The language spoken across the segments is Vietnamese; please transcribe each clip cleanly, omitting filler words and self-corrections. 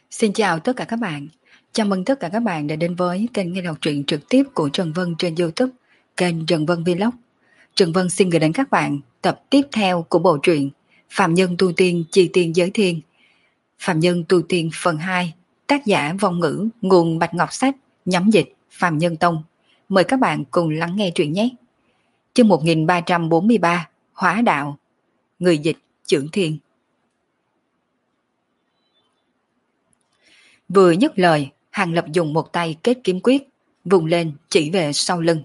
Xin chào tất cả các bạn. Chào mừng tất cả các bạn đã đến với kênh nghe đọc truyện trực tiếp của Trần Vân trên YouTube, kênh Trần Vân Vlog. Trần Vân xin gửi đến các bạn tập tiếp theo của bộ truyện Phạm Nhân Tu Tiên Chi Tiên Giới Thiên. Phạm Nhân Tu Tiên phần 2, tác giả Vong Ngữ, nguồn Bạch Ngọc Sách, nhóm dịch Phạm Nhân Tông. Mời các bạn cùng lắng nghe truyện nhé. Chương 1343, Hóa Đạo. Người dịch Chưởng Thiên. Vừa dứt lời, Hàng Lập dùng một tay kết kiếm quyết, vùng lên chỉ về sau lưng.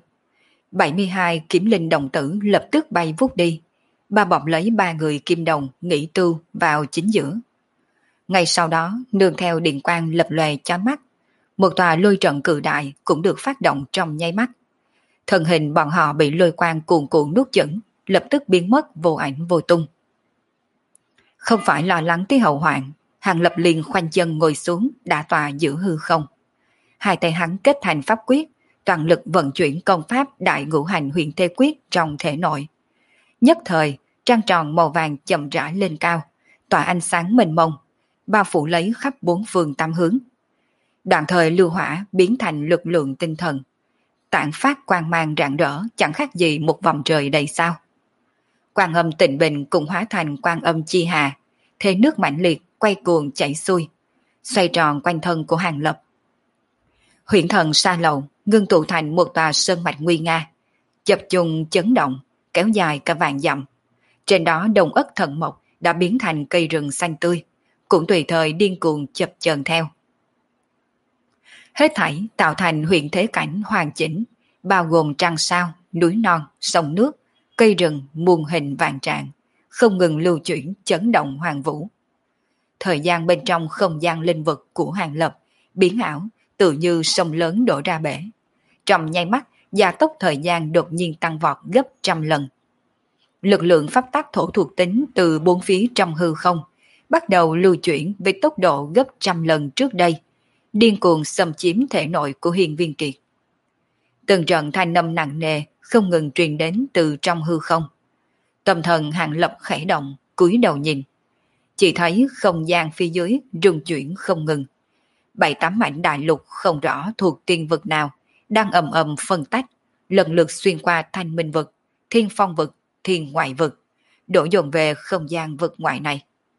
72 kiếm linh đồng tử lập tức bay vút đi, ba bọc lấy ba người kim đồng nghỉ tu vào chính giữa. Ngay sau đó, nương theo điện quang lập lòe chói mắt, một tòa lôi trận cự đại cũng được phát động trong nháy mắt. Thân hình bọn họ bị lôi quang cuồn cuộn nuốt chửng, lập tức biến mất vô ảnh vô tung. Không phải lo lắng tới hậu hoạn, Hàng Lập liền khoanh chân ngồi xuống đả tọa giữa hư không. Hai tay hắn kết thành pháp quyết, toàn lực vận chuyển công pháp đại ngũ hành huyền thế quyết trong thể nội. Nhất thời, trăng tròn màu vàng chậm rãi lên cao, tỏa ánh sáng mênh mông, bao phủ lấy khắp bốn phương tám hướng. Đoạn thời lưu hỏa biến thành lực lượng tinh thần, tản phát quang mang rạng rỡ chẳng khác gì một vòng trời đầy sao. Quang âm tịnh bình cũng hóa thành quang âm chi hà, thế nước mãnh liệt quay cuồng chảy xuôi, xoay tròn quanh thân của Hàng Lập. Huyễn thần sa lầu ngưng tụ thành một tòa sơn mạch nguy nga, chập trùng chấn động, kéo dài cả vạn dặm. Trên đó đồng ất thần mộc đã biến thành cây rừng xanh tươi, cũng tùy thời điên cuồng chập chờn theo. Hết thảy tạo thành huyện thế cảnh hoàn chỉnh, bao gồm trăng sao, núi non, sông nước, cây rừng muôn hình vạn trạng, không ngừng lưu chuyển chấn động hoàng vũ. Thời gian bên trong không gian linh vực của Hàng Lập biến ảo, tự như sông lớn đổ ra bể. Trong nháy mắt, gia tốc thời gian đột nhiên tăng vọt gấp trăm lần. Lực lượng pháp tắc thổ thuộc tính từ bốn phía trong hư không bắt đầu lưu chuyển với tốc độ gấp trăm lần trước đây, điên cuồng xâm chiếm thể nội của Hiên Viên Kiệt. Từng trận thanh âm nặng nề không ngừng truyền đến từ trong hư không. Tâm thần Hàng Lập khẽ động, cúi đầu nhìn. Chỉ thấy không gian phía dưới rung chuyển không ngừng. 7-8 mảnh đại lục không rõ thuộc tiên vực nào đang ầm ầm phân tách, lần lượt xuyên qua Thanh Minh vực, Thiên Phong vực, Thiên Ngoại vực, đổ dồn về không gian vực ngoại này.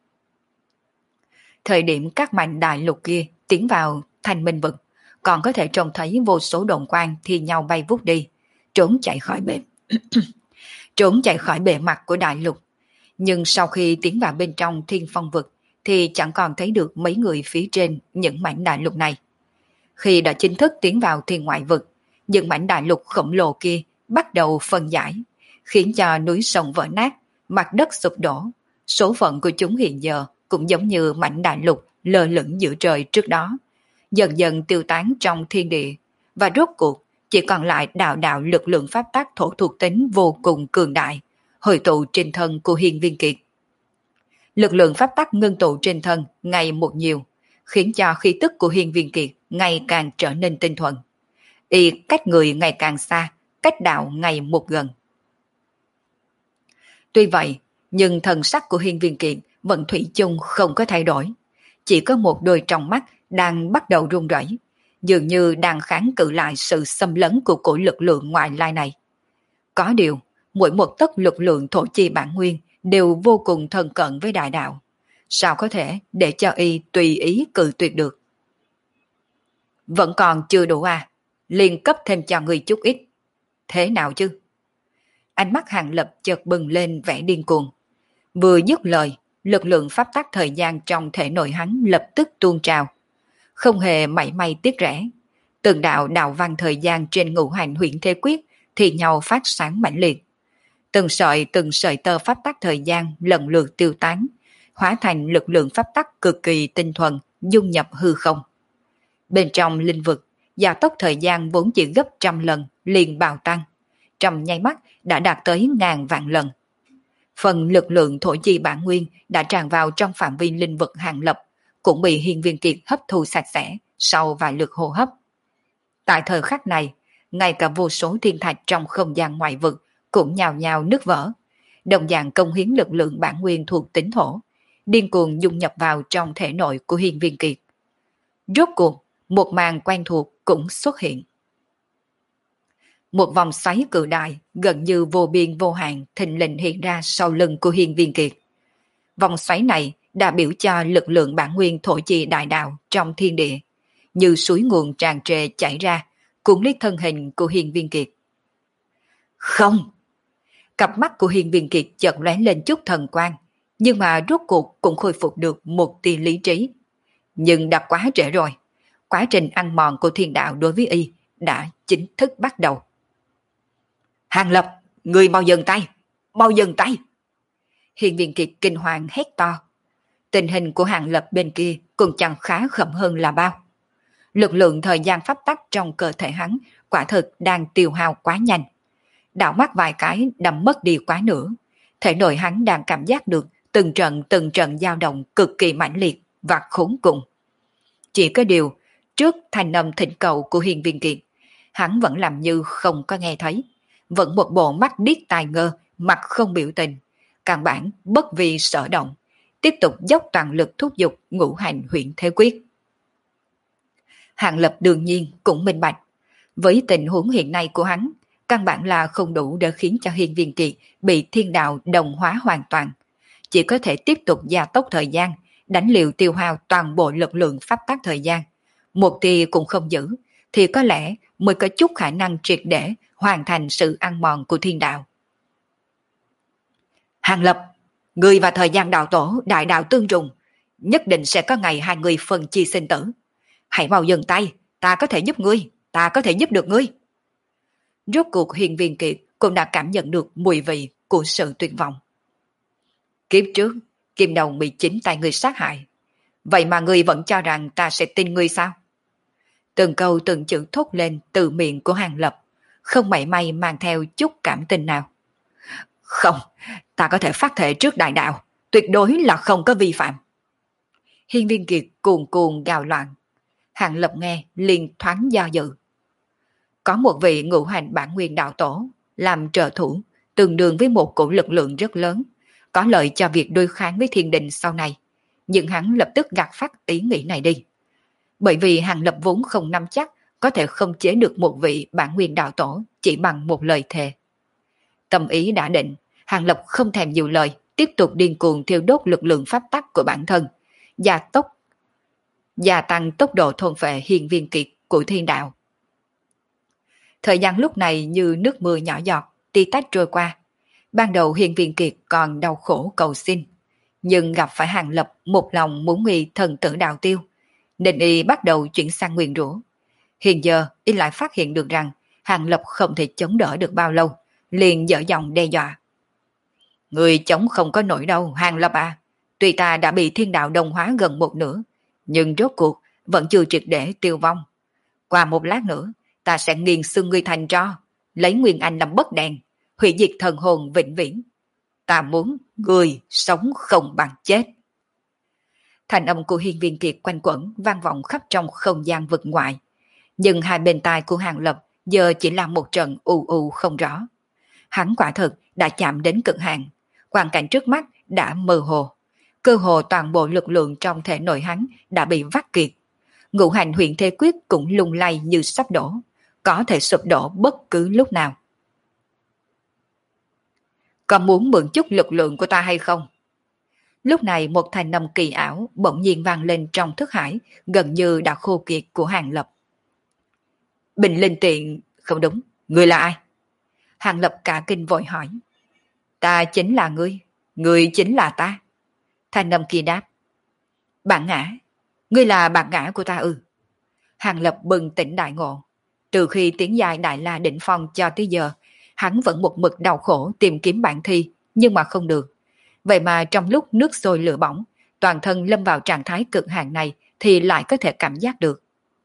Thời điểm các mảnh đại lục kia tiến vào Thanh Minh vực, còn có thể trông thấy vô số đồn quang thi nhau bay vút đi, trốn chạy khỏi trốn chạy khỏi bề mặt của đại lục. Nhưng sau khi tiến vào bên trong Thiên Phong vực thì chẳng còn thấy được mấy người phía trên những mảnh đại lục này. Khi đã chính thức tiến vào Thiên Ngoại vực, những mảnh đại lục khổng lồ kia bắt đầu phân giải, khiến cho núi sông vỡ nát, mặt đất sụp đổ. Số phận của chúng hiện giờ cũng giống như mảnh đại lục lơ lửng giữa trời trước đó, dần dần tiêu tán trong thiên địa, và rốt cuộc chỉ còn lại đạo đạo lực lượng pháp tắc thổ thuộc tính vô cùng cường đại, hội tụ trên thân của Hiên Viên Kiệt. Lực lượng pháp tắc ngưng tụ trên thân ngày một nhiều, khiến cho khí tức của Hiên Viên Kiệt ngày càng trở nên tinh thuần. Y cách người ngày càng xa, cách đạo ngày một gần. Tuy vậy, nhưng thần sắc của Hiên Viên Kiệt vẫn thủy chung không có thay đổi. Chỉ có một đôi trong mắt đang bắt đầu run rẩy, dường như đang kháng cự lại sự xâm lấn của cổ lực lượng ngoại lai này. Có điều, mỗi một tấc lực lượng thổ chi bản nguyên đều vô cùng thân cận với đại đạo. Sao có thể để cho y tùy ý cự tuyệt được? Vẫn còn chưa đủ à? Liền cấp thêm cho người chút ít. Thế nào chứ? Ánh mắt Hàng Lập chợt bừng lên vẻ điên cuồng. Vừa dứt lời, lực lượng pháp tắc thời gian trong thể nội hắn lập tức tuôn trào. Không hề mảy may tiếc rẻ. Từng đạo đạo văn thời gian trên ngũ hành huyền thế quyết thì nhau phát sáng mãnh liệt. Từng sợi tơ pháp tắc thời gian lần lượt tiêu tán, hóa thành lực lượng pháp tắc cực kỳ tinh thuần, dung nhập hư không. Bên trong linh vực, gia tốc thời gian vốn chỉ gấp trăm lần, liền bạo tăng. Trong nháy mắt đã đạt tới ngàn vạn lần. Phần lực lượng thổ chi bản nguyên đã tràn vào trong phạm vi linh vực Hàng Lập, cũng bị Hiên Viên Kiệt hấp thu sạch sẽ sau vài lượt hô hấp. Tại thời khắc này, ngay cả vô số thiên thạch trong không gian ngoại vực cũng nhào nhào nứt vỡ, đồng dạng công hiến lực lượng bản nguyên thuộc tính thổ, điên cuồng dung nhập vào trong thể nội của Hiên Viên Kiệt. Rốt cuộc, một màn quen thuộc cũng xuất hiện. Một vòng xoáy cự đại, gần như vô biên vô hạn thình lình hiện ra sau lưng của Hiên Viên Kiệt. Vòng xoáy này đã biểu cho lực lượng bản nguyên thổ chi đại đạo trong thiên địa, như suối nguồn tràn trề chảy ra, cuốn lấy thân hình của Hiên Viên Kiệt. Không! Cặp mắt của Hiên Viên Kiệt chợt lóe lên chút thần quang, nhưng mà rốt cuộc cũng khôi phục được một tia lý trí. Nhưng đã quá trễ rồi. Quá trình ăn mòn của thiên đạo đối với y đã chính thức bắt đầu. Hàng Lập, người mau dừng tay! Mau dừng tay! Hiên Viên Kiệt kinh hoàng hét to. Tình hình của Hàng Lập bên kia cũng chẳng khá khẩm hơn là bao. Lực lượng thời gian pháp tắc trong cơ thể hắn quả thực đang tiêu hao quá nhanh. Đảo mắt vài cái đã mất đi quá nửa. Thể nội hắn đang cảm giác được từng trận dao động cực kỳ mãnh liệt và khốn cùng. Chỉ có điều, trước thanh âm thỉnh cầu của Hiên Viên Kiệt, hắn vẫn làm như không có nghe thấy. Vẫn một bộ mắt điếc tai ngơ, mặt không biểu tình. Căn bản bất vì sở động, tiếp tục dốc toàn lực thúc giục ngũ hành huyện thế quyết. Hàng Lập đương nhiên cũng minh bạch. Với tình huống hiện nay của hắn, căn bản là không đủ để khiến cho Hiên Viên Kiệt bị thiên đạo đồng hóa hoàn toàn. Chỉ có thể tiếp tục gia tốc thời gian, đánh liều tiêu hao toàn bộ lực lượng pháp tắc thời gian. Một tia cũng không giữ, thì có lẽ mới có chút khả năng triệt để hoàn thành sự ăn mòn của thiên đạo. Hàng Lập, người và thời gian đạo tổ đại đạo tương trùng, nhất định sẽ có ngày hai người phân chia sinh tử. Hãy mau dừng tay, ta có thể giúp ngươi, ta có thể giúp được ngươi. Rốt cuộc Hiên Viên Kiệt cũng đã cảm nhận được mùi vị của sự tuyệt vọng. Kiếp trước, Kim Đồng bị chính tay ngươi sát hại. Vậy mà ngươi vẫn cho rằng ta sẽ tin ngươi sao? Từng câu từng chữ thốt lên từ miệng của Hàng Lập, không mảy may mang theo chút cảm tình nào. Không, ta có thể phát thể trước đại đạo, tuyệt đối là không có vi phạm. Hiên Viên Kiệt cuồn cuồn gào loạn. Hàng Lập nghe liền thoáng do dự. Có một vị ngũ hành bản nguyên đạo tổ làm trợ thủ, tương đương với một cổ lực lượng rất lớn, có lợi cho việc đối kháng với thiên đình sau này. Nhưng hắn lập tức gạt phát ý nghĩ này đi. Bởi vì Hàng Lập vốn không nắm chắc có thể không chế được một vị bản nguyên đạo tổ chỉ bằng một lời thề. Tâm ý đã định, Hàng Lập không thèm nhiều lời, tiếp tục điên cuồng thiêu đốt lực lượng pháp tắc của bản thân, gia tăng tốc độ thôn phệ Hiên Viên Kiệt của thiên đạo. Thời gian lúc này như nước mưa nhỏ giọt, tí tách trôi qua. Ban đầu Hiên Viên Kiệt còn đau khổ cầu xin, nhưng gặp phải Hàng Lập một lòng muốn y thần tử đạo tiêu, nên y bắt đầu chuyển sang nguyền rủa. Hiện giờ y lại phát hiện được rằng Hàng Lập không thể chống đỡ được bao lâu, liền dở giọng đe dọa. Người chống không có nổi đâu, Hàng Lập à. Tuy ta đã bị thiên đạo đồng hóa gần một nửa, nhưng rốt cuộc vẫn chưa triệt để tiêu vong. Qua một lát nữa, ta sẽ nghiền xương ngươi thành tro, lấy Nguyên Anh làm bất đèn, hủy diệt thần hồn vĩnh viễn. Ta muốn người sống không bằng chết. Thành âm của Hiên Viên Kiệt quanh quẩn vang vọng khắp trong không gian vực ngoại. Nhưng hai bên tai của Hàng Lập giờ chỉ là một trận u u không rõ. Hắn quả thực đã chạm đến cực hạn, quang cảnh trước mắt đã mơ hồ. Cơ hồ toàn bộ lực lượng trong thể nội hắn đã bị vắt kiệt. Ngũ hành huyện thế quyết cũng lung lay như sắp đổ, có thể sụp đổ bất cứ lúc nào. Có muốn mượn chút lực lượng của ta hay không? Lúc này một thanh âm kỳ ảo bỗng nhiên vang lên trong thức hải, gần như đã khô kiệt của Hàng Lập. Bình Linh Tiện, không đúng, ngươi là ai? Hàng Lập cả kinh vội hỏi. Ta chính là ngươi chính là ta. Thanh âm kia đáp. Bản ngã, ngươi là bản ngã của ta ư? Hàng Lập bừng tỉnh đại ngộ. Từ khi tiến giai Đại La đỉnh phong cho tới giờ, hắn vẫn một mực đau khổ tìm kiếm bản thi, nhưng mà không được. Vậy mà trong lúc nước sôi lửa bỏng, toàn thân lâm vào trạng thái cực hạn này thì lại có thể cảm giác được.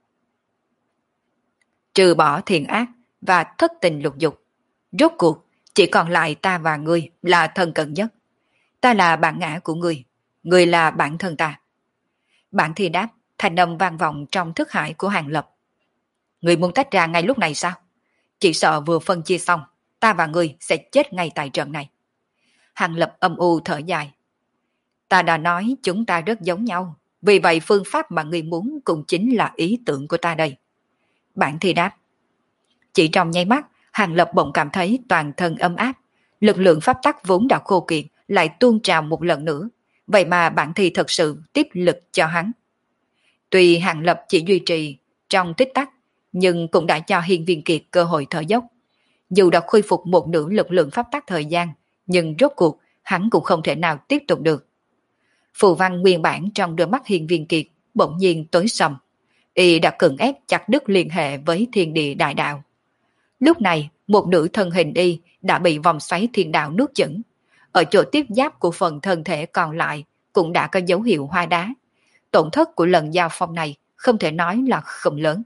Trừ bỏ thiện ác và thất tình lục dục, rốt cuộc chỉ còn lại ta và ngươi là thân cận nhất. Ta là bản ngã của ngươi là bản thân ta. Bản thi đáp, thanh âm vang vọng trong thức hải của Hàng Lập. Ngươi muốn tách ra ngay lúc này sao? Chỉ sợ vừa phân chia xong, ta và ngươi sẽ chết ngay tại trận này. Hàng Lập âm u thở dài. Ta đã nói chúng ta rất giống nhau, Vì vậy phương pháp mà ngươi muốn cũng chính là ý tưởng của ta đây. Bản thi đáp. Chỉ trong nháy mắt, Hàng Lập bỗng cảm thấy toàn thân ấm áp. Lực lượng pháp tắc vốn đã khô kiệt lại tuôn trào một lần nữa. Vậy mà bản thi thật sự tiếp lực cho hắn. Tuy Hàng Lập chỉ duy trì trong tích tắc, nhưng cũng đã cho Hiên Viên Kiệt cơ hội thở dốc. Dù đã khôi phục một nửa lực lượng pháp tắc thời gian, nhưng rốt cuộc hắn cũng không thể nào tiếp tục được. Phù văn nguyên bản trong đôi mắt Hiên Viên Kiệt bỗng nhiên tối sầm. Y đã cưỡng ép chặt đứt liên hệ với thiên địa đại đạo. Lúc này, một nửa thân hình Y đã bị vòng xoáy thiên đạo nuốt chửng. Ở chỗ tiếp giáp của phần thân thể còn lại cũng đã có dấu hiệu hoa đá. Tổn thất của lần giao phong này không thể nói là không lớn.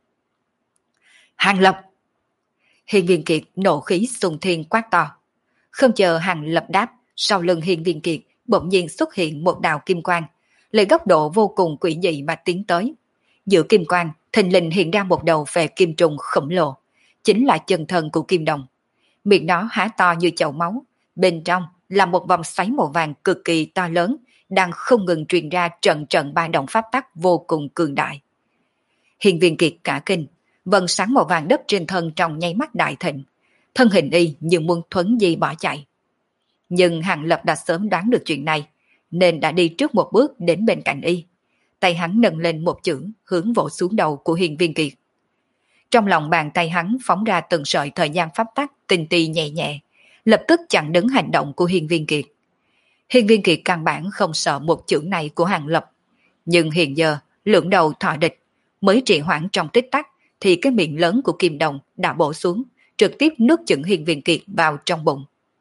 Hàng Lập! Hiên Viên Kiệt nộ khí xung thiên quát to. Không chờ Hàng Lập đáp, sau lưng Hiên Viên Kiệt bỗng nhiên xuất hiện một đạo kim quang, lấy góc độ vô cùng quỷ dị mà tiến tới. Giữa kim quang, thình lình hiện ra một đầu về kim trùng khổng lồ, chính là chân thân của Kim Đồng. Miệng nó há to như chậu máu, bên trong là một vòng xoáy màu vàng cực kỳ to lớn, đang không ngừng truyền ra trận trận ba động pháp tắc vô cùng cường đại. Hiên Viên Kiệt cả kinh, vầng sáng màu vàng đất trên thân trong nháy mắt đại thịnh, thân hình Y như muốn thuấn di bỏ chạy. Nhưng Hàng Lập đã sớm đoán được chuyện này, nên đã đi trước một bước đến bên cạnh Y. Tay hắn nâng lên một chưởng hướng vỗ xuống đầu của Hiên Viên Kiệt. Trong lòng bàn tay hắn phóng ra từng sợi thời gian pháp tắc tinh ti nhẹ nhẹ, lập tức chặn đứng hành động của Hiên Viên Kiệt. Hiên Viên Kiệt căn bản không sợ một chưởng này của Hàng Lập, nhưng hiện giờ lưỡng đầu thọ địch, mới trì hoãn trong tích tắc thì cái miệng lớn của Kim Đồng đã bổ xuống, trực tiếp nuốt chửng Hiên Viên Kiệt vào trong bụng.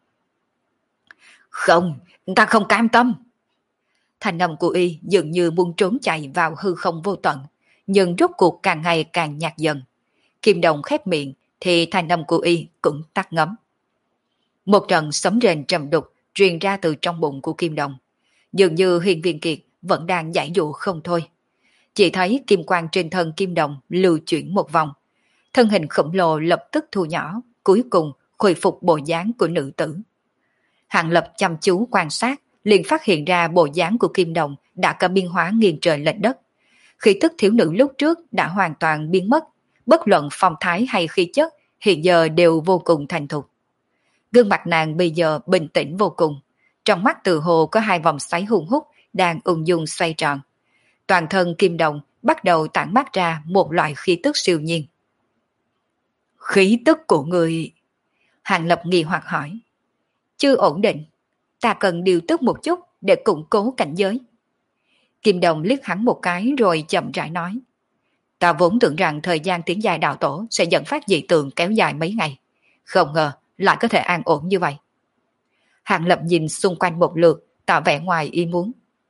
Không, ta không cam tâm. Thanh âm của Y dường như muốn trốn chạy vào hư không vô tận, nhưng rốt cuộc càng ngày càng nhạt dần. Kim Đồng khép miệng thì thanh âm của Y cũng tắt ngấm. Một trận sấm rền trầm đục truyền ra từ trong bụng của Kim Đồng. Dường như Hiên Viên Kiệt vẫn đang giải dụ không thôi. Chỉ thấy kim quang trên thân Kim Đồng lưu chuyển một vòng. Thân hình khổng lồ lập tức thu nhỏ, cuối cùng khôi phục bộ dáng của nữ tử. Hàng Lập chăm chú quan sát, liền phát hiện ra bộ dáng của Kim Đồng đã có biến hóa nghiêng trời lệch đất. Khí tức thiếu nữ lúc trước đã hoàn toàn biến mất, bất luận phong thái hay khí chất hiện giờ đều vô cùng thành thục. Gương mặt nàng bây giờ bình tĩnh vô cùng, trong mắt từ hồ có hai vòng xoáy hung hút đang ung dung xoay tròn. Toàn thân Kim Đồng bắt đầu tản mát ra một loại khí tức siêu nhiên. Khí tức của người... Hàng Lập nghi hoặc hỏi. Chưa ổn định, ta cần điều tức một chút để củng cố cảnh giới. Kim Đồng liếc hắn một cái rồi chậm rãi nói. Ta vốn tưởng rằng thời gian tiến giai đạo tổ sẽ dẫn phát dị tượng kéo dài mấy ngày. Không ngờ lại có thể an ổn như vậy. Hàng Lập nhìn xung quanh một lượt, tỏ vẻ ngoài ý muốn.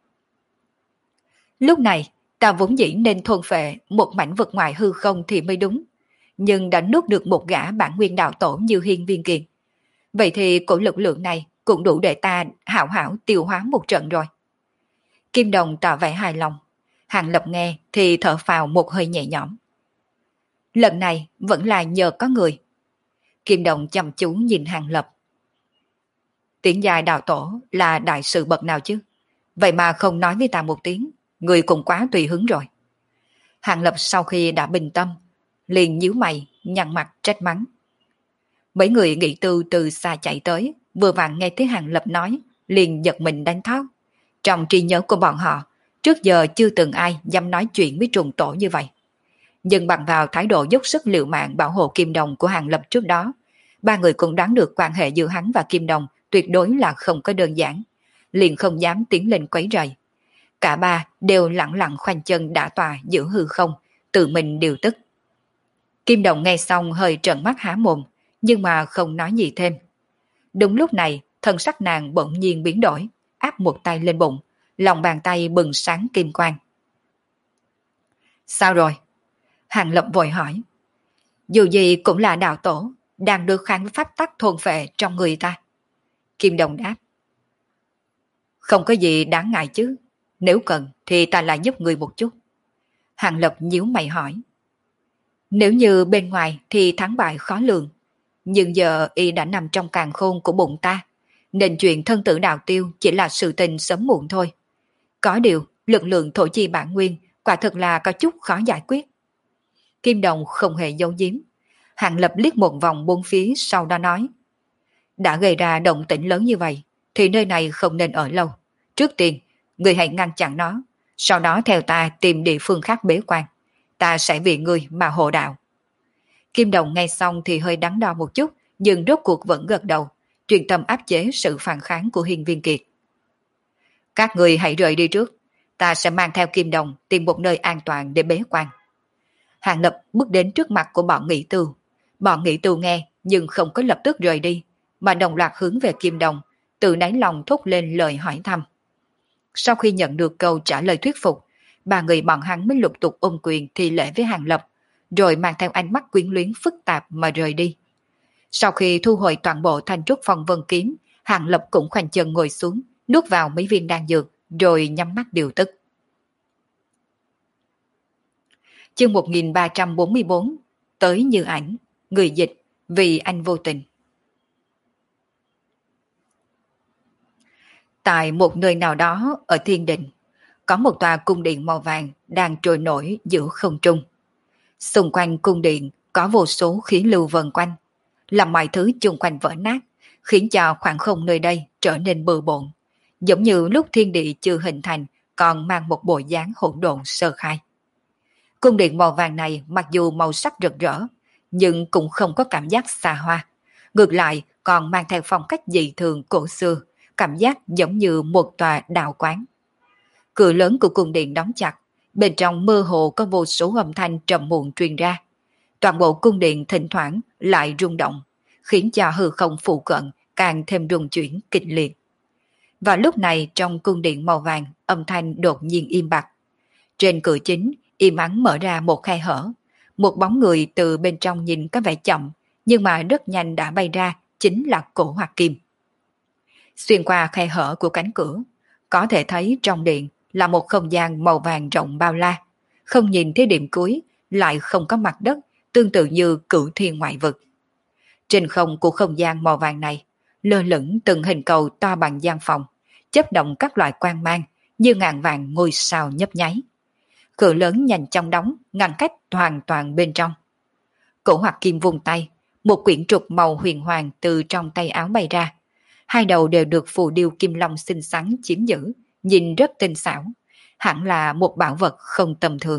Lúc này, ta vốn dĩ nên thôn phệ một mảnh vật ngoài hư không thì mới đúng. Nhưng đã nuốt được một gã bản nguyên đạo tổ như Hiên Viên Kiệt. Vậy thì cổ lực lượng này cũng đủ để ta hảo hảo tiêu hóa một trận rồi. Kim Đồng tỏ vẻ hài lòng. Hàng Lập nghe thì thở phào một hơi nhẹ nhõm. Lần này vẫn là nhờ có người. Kim Đồng chăm chú nhìn Hàng Lập. Tiến giai đạo tổ là đại sự bậc nào chứ? Vậy mà không nói với ta một tiếng, người cũng quá tùy hứng rồi. Hàng Lập sau khi đã bình tâm, liền nhíu mày, nhăn mặt trách mắng. Mấy người nghĩ tư từ xa chạy tới, vừa vặn nghe thấy Hàng Lập nói, liền giật mình đánh thót. Trong trí nhớ của bọn họ, trước giờ chưa từng ai dám nói chuyện với trùng tổ như vậy. Nhưng bằng vào thái độ dốc sức liều mạng bảo hộ Kim Đồng của Hàng Lập trước đó, ba người cũng đoán được quan hệ giữa hắn và Kim Đồng tuyệt đối là không có đơn giản, liền không dám tiến lên quấy rầy. Cả ba đều lặng lặng khoanh chân đả tòa giữa hư không, tự mình điều tức. Kim Đồng nghe xong hơi trợn mắt há mồm, nhưng mà không nói gì thêm. Đúng lúc này, thân sắc nàng bỗng nhiên biến đổi, áp một tay lên bụng, lòng bàn tay bừng sáng kim quang. Sao rồi? Hàng Lập vội hỏi. Dù gì cũng là đạo tổ, đang được kháng pháp tắc thôn phệ trong người ta. Kim Đồng đáp. Không có gì đáng ngại chứ, nếu cần thì ta lại giúp người một chút. Hàng Lập nhíu mày hỏi. Nếu như bên ngoài thì thắng bại khó lường, nhưng giờ y đã nằm trong càn khôn của bụng ta, nên chuyện thân tử đạo tiêu chỉ là sự tình sớm muộn thôi. Có điều, lực lượng thổ chi bản nguyên quả thực là có chút khó giải quyết. Kim Đồng không hề giấu giếm. Hàng Lập liếc một vòng bốn phía sau đó nói. Đã gây ra động tĩnh lớn như vậy, thì nơi này không nên ở lâu. Trước tiên, người hãy ngăn chặn nó, sau đó theo ta tìm địa phương khác bế quan. Ta sẽ vì người mà hộ đạo. Kim Đồng nghe xong thì hơi đắn đo một chút, nhưng rốt cuộc vẫn gật đầu, truyền tâm áp chế sự phản kháng của Hiên Viên Kiệt. Các người hãy rời đi trước, ta sẽ mang theo Kim Đồng tìm một nơi an toàn để bế quan. Hàng Lập bước đến trước mặt của bọn Nghị Tưu. Bọn Nghị Tưu nghe nhưng không có lập tức rời đi, mà đồng loạt hướng về Kim Đồng, từ đáy lòng thốt lên lời hỏi thăm. Sau khi nhận được câu trả lời thuyết phục, ba người bọn hắn mới lục tục ôm quyền thi lễ với Hàng Lập, rồi mang theo ánh mắt quyến luyến phức tạp mà rời đi. Sau khi thu hồi toàn bộ thanh trúc phong vân kiếm, Hàng Lập cũng khoanh chân ngồi xuống, nuốt vào mấy viên đan dược, rồi nhắm mắt điều tức. Chương 1344, tới Như Ảnh, người dịch, vì anh vô tình. Tại một nơi nào đó ở thiên đình, có một tòa cung điện màu vàng đang trôi nổi giữa không trung. Xung quanh cung điện có vô số khí lưu vần quanh, làm mọi thứ chung quanh vỡ nát, khiến cho khoảng không nơi đây trở nên bừa bộn, giống như lúc thiên địa chưa hình thành còn mang một bộ dáng hỗn độn sơ khai. Cung điện màu vàng này mặc dù màu sắc rực rỡ, nhưng cũng không có cảm giác xa hoa, ngược lại còn mang theo phong cách dị thường cổ xưa, cảm giác giống như một tòa đạo quán. Cửa lớn của cung điện đóng chặt, bên trong mơ hồ có vô số âm thanh trầm muộn truyền ra. Toàn bộ cung điện thỉnh thoảng lại rung động, khiến cho hư không phụ cận càng thêm rung chuyển kịch liệt. Và lúc này trong cung điện màu vàng, âm thanh đột nhiên im bặt. Trên cửa chính, im ắng mở ra một khe hở. Một bóng người từ bên trong nhìn có vẻ chậm, nhưng mà rất nhanh đã bay ra, chính là Cổ Hoạt Kim. Xuyên qua khe hở của cánh cửa, có thể thấy trong điện là một không gian màu vàng rộng bao la. Không nhìn thấy điểm cuối, lại không có mặt đất, tương tự như cửu thiên ngoại vực. Trên không của không gian màu vàng này, lơ lửng từng hình cầu to bằng gian phòng, chớp động các loại quang mang như ngàn vàng ngôi sao nhấp nháy. Cửa lớn nhanh chóng đóng, ngăn cách hoàn toàn bên trong. Cổ Hoạt Kim vung tay, một quyển trục màu huyền hoàng từ trong tay áo bay ra. Hai đầu đều được phù điêu kim long xinh xắn chiếm giữ, nhìn rất tinh xảo, hẳn là một bảo vật không tầm thường.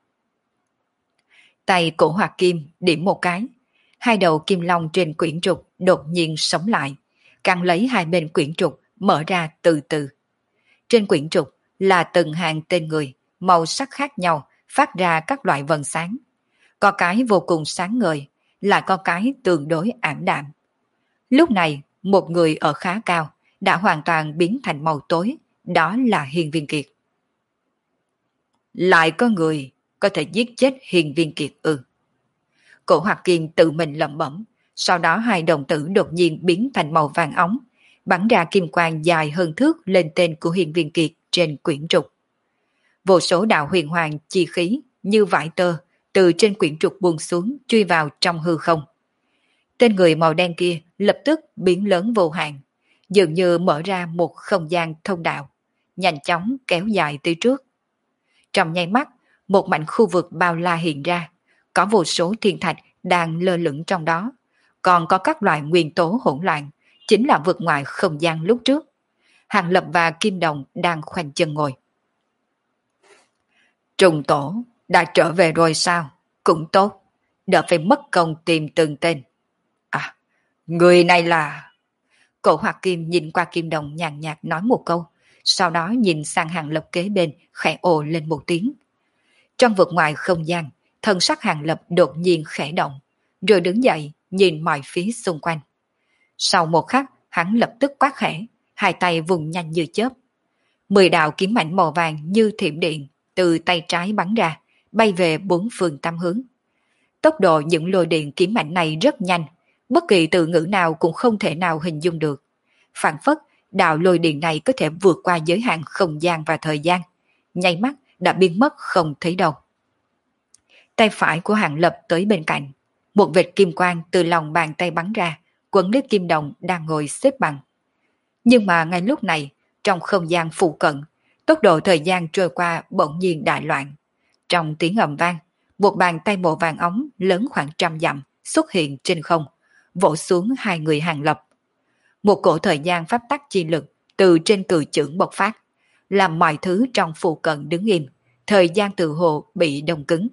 Tay Cổ Hoạt Kim điểm một cái, hai đầu kim long trên quyển trục đột nhiên sống lại, căng lấy hai bên quyển trục mở ra từ từ. Trên quyển trục là từng hàng tên người, màu sắc khác nhau, phát ra các loại vầng sáng. Có cái vô cùng sáng ngời, lại có cái tương đối ảm đạm. Lúc này, một người ở khá cao đã hoàn toàn biến thành màu tối, đó là Hiên Viên Kiệt. Lại có người có thể giết chết Hiên Viên Kiệt ư? Cổ Hoạt Kim tự mình lẩm bẩm, sau đó hai đồng tử đột nhiên biến thành màu vàng óng, bắn ra kim quang dài hơn thước lên tên của Hiên Viên Kiệt trên quyển trục. Vô số đạo huyền hoàng chi khí như vải tơ từ trên quyển trục buông xuống truy vào trong hư không. Tên người màu đen kia lập tức biến lớn vô hạn, dường như mở ra một không gian thông đạo, nhanh chóng kéo dài tới trước. Trong nháy mắt, một mảnh khu vực bao la hiện ra, có vô số thiên thạch đang lơ lửng trong đó, còn có các loại nguyên tố hỗn loạn, chính là vượt ngoài không gian lúc trước. Hàng Lập và Kim Đồng đang khoanh chân ngồi. Trùng tổ đã trở về rồi sao? Cũng tốt, đỡ phải mất công tìm từng tên. À, người này là... Cổ Hoạt Kim nhìn qua Kim Đồng nhàn nhạt nói một câu, sau đó nhìn sang Hàng Lập kế bên, khẽ ồ lên một tiếng. Trong vực ngoài không gian, thân sắc Hàng Lập đột nhiên khẽ động, rồi đứng dậy nhìn mọi phía xung quanh. Sau một khắc, hắn lập tức quát khẽ, hai tay vùng nhanh như chớp. 10 đạo kiếm mạnh màu vàng như thiểm điện từ tay trái bắn ra, bay về bốn phương tám hướng. Tốc độ những lôi điện kiếm mạnh này rất nhanh, bất kỳ từ ngữ nào cũng không thể nào hình dung được. Phản phất, đạo lôi điện này có thể vượt qua giới hạn không gian và thời gian, nháy mắt đã biến mất không thấy đâu. Tay phải của Hàng Lập tới bên cạnh, một vệt kim quang từ lòng bàn tay bắn ra, quấn lấy Kim Đồng đang ngồi xếp bằng. Nhưng mà ngay lúc này, trong không gian phụ cận, Tốc độ thời gian trôi qua bỗng nhiên đại loạn. Trong tiếng ầm vang, một bàn tay màu vàng óng lớn khoảng 100 dặm xuất hiện trên không, vỗ xuống hai người Hàng Lập. Một cổ thời gian pháp tắc chi lực từ trên cự chưởng bộc phát, làm mọi thứ trong phụ cận đứng im, thời gian tự hồ bị đông cứng.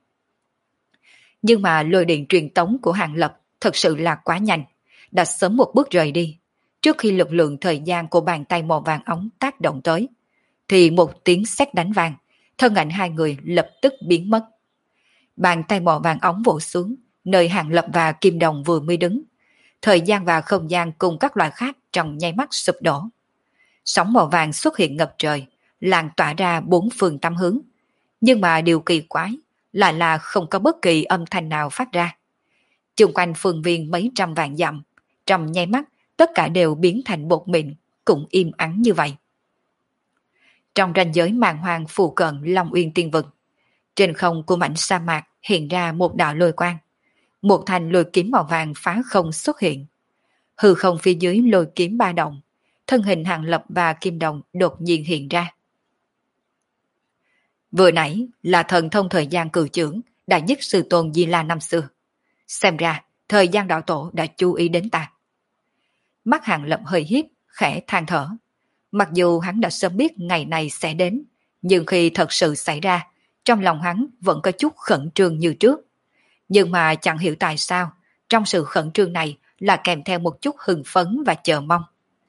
Nhưng mà lôi điện truyền tống của Hàng Lập thật sự là quá nhanh, đã sớm một bước rời đi. Trước khi lực lượng thời gian của bàn tay màu vàng óng tác động tới, thì một tiếng sét đánh vang, thân ảnh hai người lập tức biến mất. Bàn tay màu vàng óng vỗ xuống, nơi Hàng Lập và Kim Đồng vừa mới đứng. Thời gian và không gian cùng các loại khác trong nháy mắt sụp đổ. Sóng màu vàng xuất hiện ngập trời, lan tỏa ra bốn phương tám hướng. Nhưng mà điều kỳ quái lại là không có bất kỳ âm thanh nào phát ra. Chung quanh phương viên mấy trăm vạn dặm, trong nháy mắt tất cả đều biến thành bột mịn, cũng im ắng như vậy. Trong ranh giới màn hoang phụ cận Long Uyên Tiên Vực, trên không của mảnh sa mạc hiện ra một đạo lôi quang. Một thanh lôi kiếm màu vàng phá không xuất hiện. Hư không phía dưới lôi kiếm ba động, thân hình Hàng Lập và Kim Đồng đột nhiên hiện ra. Vừa nãy là thần thông thời gian cử trưởng đã giết sư tôn Di La năm xưa. Xem ra thời gian đạo tổ đã chú ý đến ta. Mắt Hàng Lập hơi hiếp, khẽ than thở. Mặc dù hắn đã sớm biết ngày này sẽ đến, nhưng khi thật sự xảy ra, trong lòng hắn vẫn có chút khẩn trương như trước. Nhưng mà chẳng hiểu tại sao, trong sự khẩn trương này là kèm theo một chút hưng phấn và chờ mong.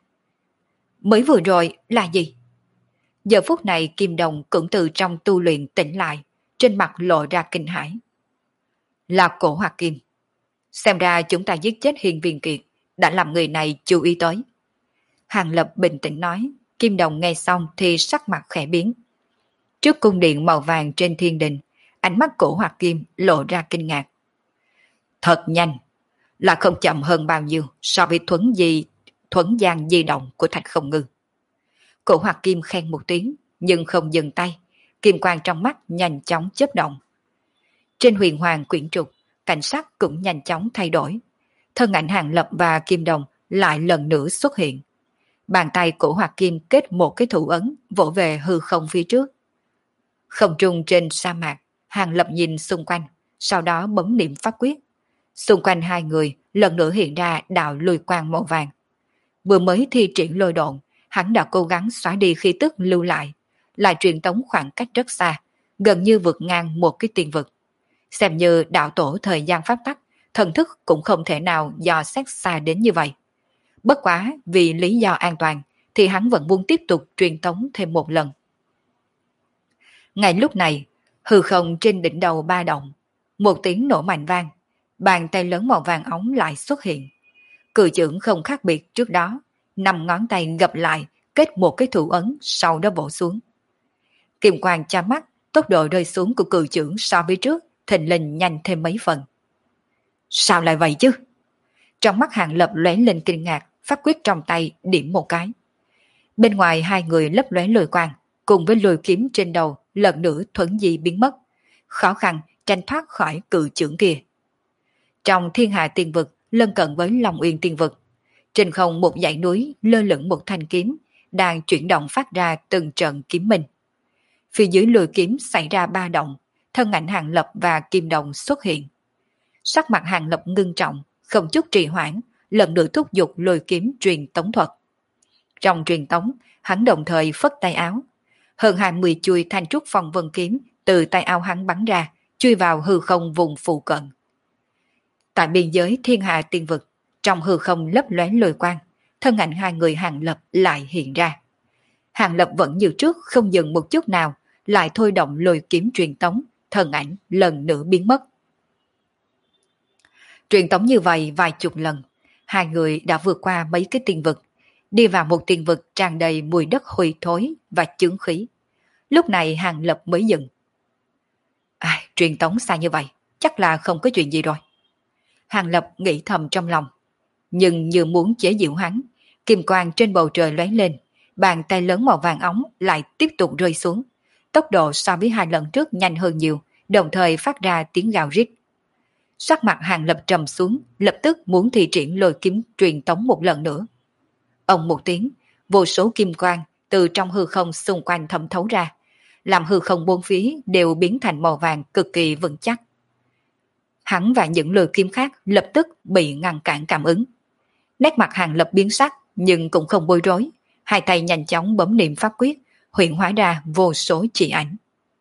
Mới vừa rồi là gì? Giờ phút này Kim Đồng cũng từ trong tu luyện tỉnh lại, trên mặt lộ ra kinh hãi. Là cổ Hoạt Kim. Xem ra chúng ta giết chết Hiên Viên Kiệt, đã làm người này chú ý tới. Hàng Lập bình tĩnh nói, Kim Đồng nghe xong thì sắc mặt khẽ biến. Trước cung điện màu vàng trên thiên đình, ánh mắt cổ Hoạt Kim lộ ra kinh ngạc. Thật nhanh, là không chậm hơn bao nhiêu so với thuấn gian di động của Thạch Không Ngư. Cổ Hoạt Kim khen một tiếng, nhưng không dừng tay, kim quang trong mắt nhanh chóng chớp động. Trên huyền hoàng quyển trục, cảnh sắc cũng nhanh chóng thay đổi. Thân ảnh Hàng Lập và Kim Đồng lại lần nữa xuất hiện. Bàn tay cổ Hoạt Kim kết một cái thủ ấn vỗ về hư không phía trước. Không trung trên sa mạc, Hàng Lập nhìn xung quanh, sau đó bấm niệm pháp quyết. Xung quanh hai người lần nữa hiện ra đạo lùi quang màu vàng. Vừa mới thi triển lôi độn, hắn đã cố gắng xóa đi khí tức lưu lại truyền tống khoảng cách rất xa, gần như vượt ngang một cái tiên vực. Xem như đạo tổ thời gian pháp tắc, thần thức cũng không thể nào dò xét xa đến như vậy. Bất quá vì lý do an toàn thì hắn vẫn muốn tiếp tục truyền tống thêm một lần. Ngay lúc này, hư không trên đỉnh đầu ba động, một tiếng nổ mạnh vang, bàn tay lớn màu vàng óng lại xuất hiện. Cự chưởng không khác biệt trước đó, 5 ngón tay gập lại, kết một cái thủ ấn, sau đó vỗ xuống. Kim quang chá mắt, tốc độ rơi xuống của cự chưởng so với trước, thình lình nhanh thêm mấy phần. Sao lại vậy chứ? Trong mắt Hàng Lập lóe lên kinh ngạc, pháp quyết trong tay điểm một cái. Bên ngoài hai người lấp lóe lôi quang, cùng với lôi kiếm trên đầu lần nữa thuấn di biến mất, khó khăn tranh thoát khỏi cự chưởng kia. Trong thiên hạ tiên vực lân cận với Long Uyên Tiên Vực, trên không một dãy núi lơ lửng một thanh kiếm đang chuyển động phát ra từng trận kiếm minh. Phía dưới lôi kiếm xảy ra ba động, thân ảnh Hàng Lập và Kim Đồng xuất hiện. Sắc mặt Hàng Lập ngưng trọng, không chút trì hoãn, lần nữa thúc giục lôi kiếm truyền tống thuật. Trong truyền tống, hắn đồng thời phất tay áo. Hơn 20 chuôi thanh trúc phong vân kiếm từ tay áo hắn bắn ra, chui vào hư không vùng phụ cận. Tại biên giới thiên hạ tiên vực, trong hư không lấp lóe lôi quang, thân ảnh hai người Hàng Lập lại hiện ra. Hàng Lập vẫn như trước không dừng một chút nào, lại thôi động lôi kiếm truyền tống, thân ảnh lần nữa biến mất. Truyền tống như vậy vài chục lần, hai người đã vượt qua mấy cái tiên vực, đi vào một tiên vực tràn đầy mùi đất hôi thối và chướng khí. Lúc này Hàng Lập mới dừng. Truyền tống xa như vậy, chắc là không có chuyện gì rồi. Hàng Lập nghĩ thầm trong lòng, nhưng như muốn chế giễu hắn, kim quang trên bầu trời lóe lên, bàn tay lớn màu vàng óng lại tiếp tục rơi xuống. Tốc độ so với hai lần trước nhanh hơn nhiều, đồng thời phát ra tiếng gào rít. Sắc mặt Hàng Lập trầm xuống, lập tức muốn thi triển lôi kiếm truyền tống một lần nữa. Ông một tiếng, vô số kim quang từ trong hư không xung quanh thẩm thấu ra, làm hư không bốn phía đều biến thành màu vàng cực kỳ vững chắc. Hắn và những lưỡi kiếm khác lập tức bị ngăn cản cảm ứng. Nét mặt Hàng Lập biến sắc nhưng cũng không bối rối, hai tay nhanh chóng bấm niệm pháp quyết, hiện hóa ra vô số chỉ ảnh.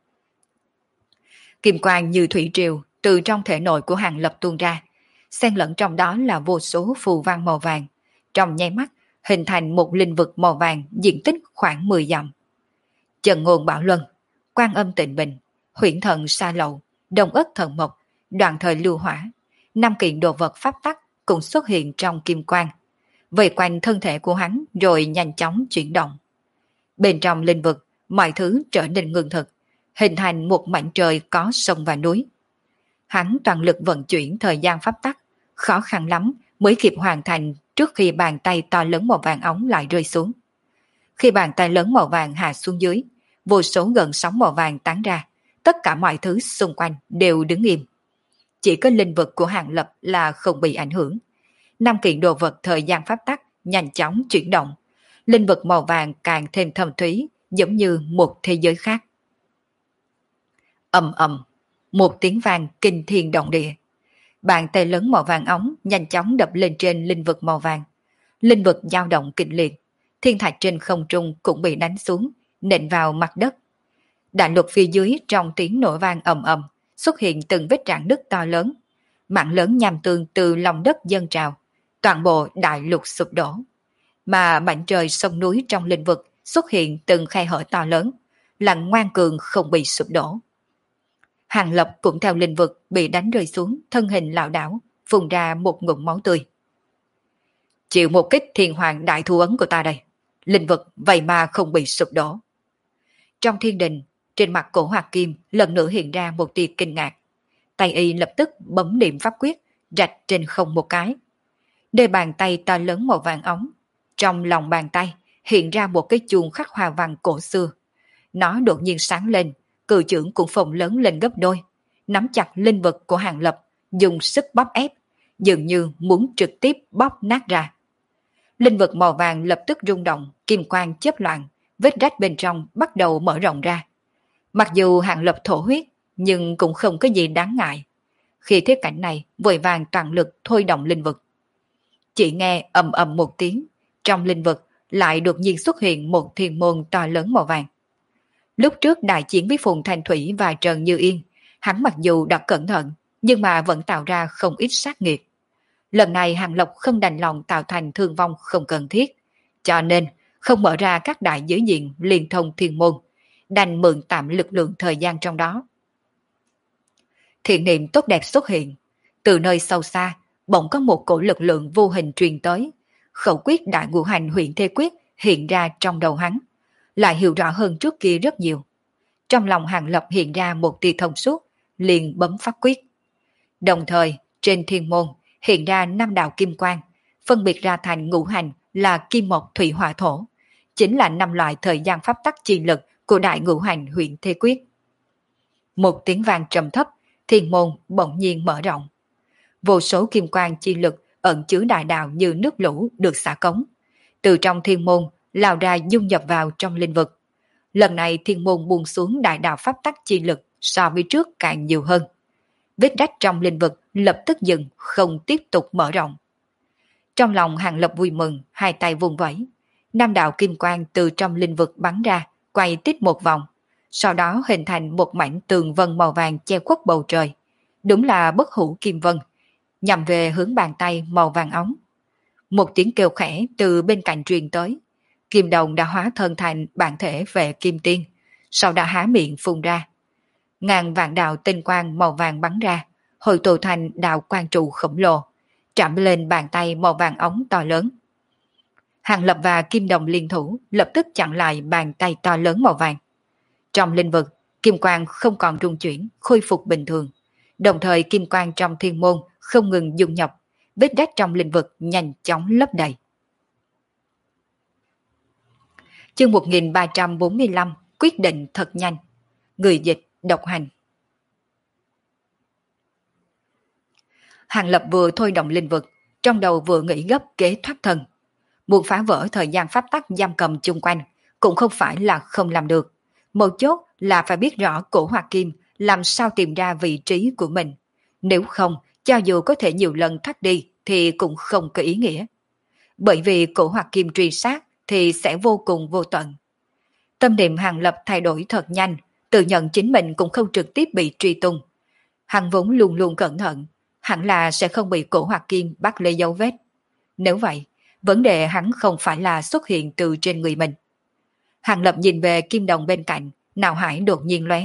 Kim quang như thủy triều từ trong thể nội của Hàng Lập tuôn ra, xen lẫn trong đó là vô số phù văn màu vàng, trong nháy mắt hình thành một linh vực màu vàng diện tích khoảng 10 dặm. Trần ngôn bảo luân, Quan âm tịnh bình, huyễn thần sa lậu, đồng ất thần mộc, đoạn thời lưu hỏa, 5 kiện đồ vật pháp tắc cũng xuất hiện trong kim quang, vây quanh thân thể của hắn rồi nhanh chóng chuyển động. Bên trong linh vực, mọi thứ trở nên ngưng thực, hình thành một mảnh trời có sông và núi. Hắn toàn lực vận chuyển thời gian pháp tắc, khó khăn lắm mới kịp hoàn thành trước khi bàn tay to lớn màu vàng óng lại rơi xuống. Khi bàn tay lớn màu vàng hạ xuống dưới, vô số gợn sóng màu vàng tán ra, tất cả mọi thứ xung quanh đều đứng im. Chỉ có linh vực của Hàng Lập là không bị ảnh hưởng. 5 kiện đồ vật thời gian pháp tắc nhanh chóng chuyển động. Linh vực màu vàng càng thêm thâm thúy, giống như một thế giới khác. Ầm ầm, một tiếng vang kinh thiên động địa. Bàn tay lớn màu vàng óng nhanh chóng đập lên trên linh vực màu vàng. Linh vực dao động kịch liệt, thiên thạch trên không trung cũng bị đánh xuống, nện vào mặt đất. Đại lục phía dưới trong tiếng nổ vang ầm ầm, xuất hiện từng vết rạn nứt to lớn. Mảng lớn nham tương từ lòng đất dâng trào, toàn bộ đại lục sụp đổ. Mà mảnh trời sông núi trong linh vực xuất hiện từng khe hở to lớn, là ngoan cường không bị sụp đổ. Hàng Lập cũng theo linh vực bị đánh rơi xuống, thân hình lảo đảo, phun ra một ngụm máu tươi. Chịu một kích thiên hoàng đại thu ấn của ta đây, linh vực vậy mà không bị sụp đổ. Trong thiên đình, trên mặt Cổ Hoạt Kim lần nữa hiện ra một tia kinh ngạc. Tay y lập tức bấm niệm pháp quyết, rạch trên không một cái. Đôi bàn tay to lớn màu vàng óng, trong lòng bàn tay hiện ra một cái chuông khắc hoa văn cổ xưa. Nó đột nhiên sáng lên, cự chưởng cũng phồng lớn lên gấp đôi, nắm chặt linh vực của Hàng Lập, dùng sức bóp ép, dường như muốn trực tiếp bóp nát ra. Linh vực màu vàng lập tức rung động, kim quang chớp loạn, vết rách bên trong bắt đầu mở rộng ra. Mặc dù Hàng Lập thổ huyết, nhưng cũng không có gì đáng ngại. Khi thấy cảnh này, vội vàng toàn lực thôi động linh vực. Chỉ nghe ầm ầm một tiếng, trong linh vực lại đột nhiên xuất hiện một thiên môn to lớn màu vàng. Lúc trước đại chiến với Phùng Thanh Thủy và Trần Như Yên, hắn mặc dù đã cẩn thận, nhưng mà vẫn tạo ra không ít sát nghiệt. Lần này Hàng Lập không đành lòng tạo thành thương vong không cần thiết, cho nên không mở ra các đại giới diện liên thông thiên môn, đành mượn tạm lực lượng thời gian trong đó. Thiện niệm tốt đẹp xuất hiện, từ nơi sâu xa, bỗng có một cổ lực lượng vô hình truyền tới. Khẩu quyết đại ngũ hành huyện Thế Quyết hiện ra trong đầu hắn, lại hiểu rõ hơn trước kia rất nhiều. Trong lòng Hàng Lập hiện ra một tia thông suốt, liền bấm pháp quyết. Đồng thời, trên thiên môn hiện ra 5 đạo kim quang, phân biệt ra thành ngũ hành là kim mộc thủy hỏa thổ, chính là 5 loại thời gian pháp tắc chi lực của đại ngũ hành huyện Thế Quyết. Một tiếng vang trầm thấp, thiên môn bỗng nhiên mở rộng. Vô số kim quang chi lực ẩn chứa đại đạo như nước lũ được xả cống. Từ trong thiên môn lao ra dung nhập vào trong linh vực. Lần này thiên môn buông xuống đại đạo pháp tắc chi lực so với trước càng nhiều hơn. Vết rách trong linh vực lập tức dừng, không tiếp tục mở rộng. Trong lòng Hàng Lập vui mừng, hai tay vùng vẫy. 5 đạo kim quang từ trong linh vực bắn ra, quay tít một vòng. Sau đó hình thành một mảnh tường vân màu vàng che khuất bầu trời. Đúng là bất hủ kim vân, nhằm về hướng bàn tay màu vàng óng. Một tiếng kêu khẽ từ bên cạnh truyền tới. Kim đồng đã hóa thân thành bản thể về kim tiên, sau đã há miệng phun ra. Ngàn vạn đạo tinh quang màu vàng bắn ra, hội tụ thành đạo quang trụ khổng lồ, chạm lên bàn tay màu vàng óng to lớn. Hàng Lập và Kim Đồng liên thủ lập tức chặn lại bàn tay to lớn màu vàng. Trong linh vực, kim quang không còn rung chuyển, khôi phục bình thường. Đồng thời kim quang trong thiên môn không ngừng dung nhập, vết rách trong linh vực nhanh chóng lấp đầy. Chương 1345, quyết định thật nhanh. Người dịch độc hành. Hàng Lập vừa thôi động linh vực, trong đầu vừa nghĩ gấp kế thoát thân. Muốn phá vỡ thời gian pháp tắc giam cầm chung quanh, cũng không phải là không làm được. Mấu chốt là phải biết rõ cổ hoặc kim làm sao tìm ra vị trí của mình. Nếu không, cho dù có thể nhiều lần thoát đi thì cũng không có ý nghĩa. Bởi vì cổ hoặc kim truy sát thì sẽ vô cùng vô tận. Tâm niệm Hàng Lập thay đổi thật nhanh, tự nhận chính mình cũng không trực tiếp bị truy tung. Hắn vốn luôn luôn cẩn thận, hẳn là sẽ không bị cổ hoặc kim bắt lấy dấu vết. Nếu vậy, vấn đề hắn không phải là xuất hiện từ trên người mình. Hàng Lập nhìn về kim đồng bên cạnh, não hải đột nhiên lóe.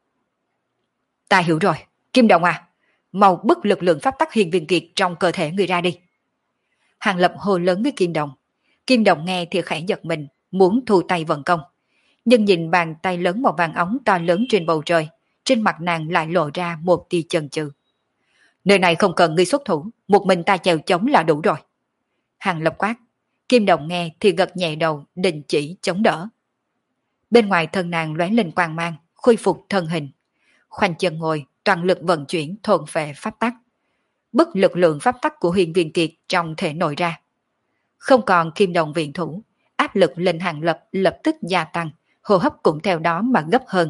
Ta hiểu rồi, kim đồng à, mau bức lực lượng pháp tắc hiền viên kiệt trong cơ thể người ra đi. Hàng Lập hô lớn với kim đồng. Kim đồng nghe thì khẽ giật mình, muốn thu tay vận công. Nhưng nhìn bàn tay lớn màu vàng óng to lớn trên bầu trời, trên mặt nàng lại lộ ra một tia chần chừ. Nơi này không cần ngươi xuất thủ, một mình ta chèo chống là đủ rồi. Hàng Lập quát. Kim đồng nghe thì gật nhẹ đầu, đình chỉ chống đỡ. Bên ngoài thân nàng lóe lên quang mang, khôi phục thân hình. Khoanh chân ngồi, toàn lực vận chuyển thôn phệ pháp tắc. Bức lực lượng pháp tắc của Hiên Viên Kiệt trong thể nội ra. Không còn kim đồng viện thủ, áp lực lên Hàng Lập lập tức gia tăng, hô hấp cũng theo đó mà gấp hơn.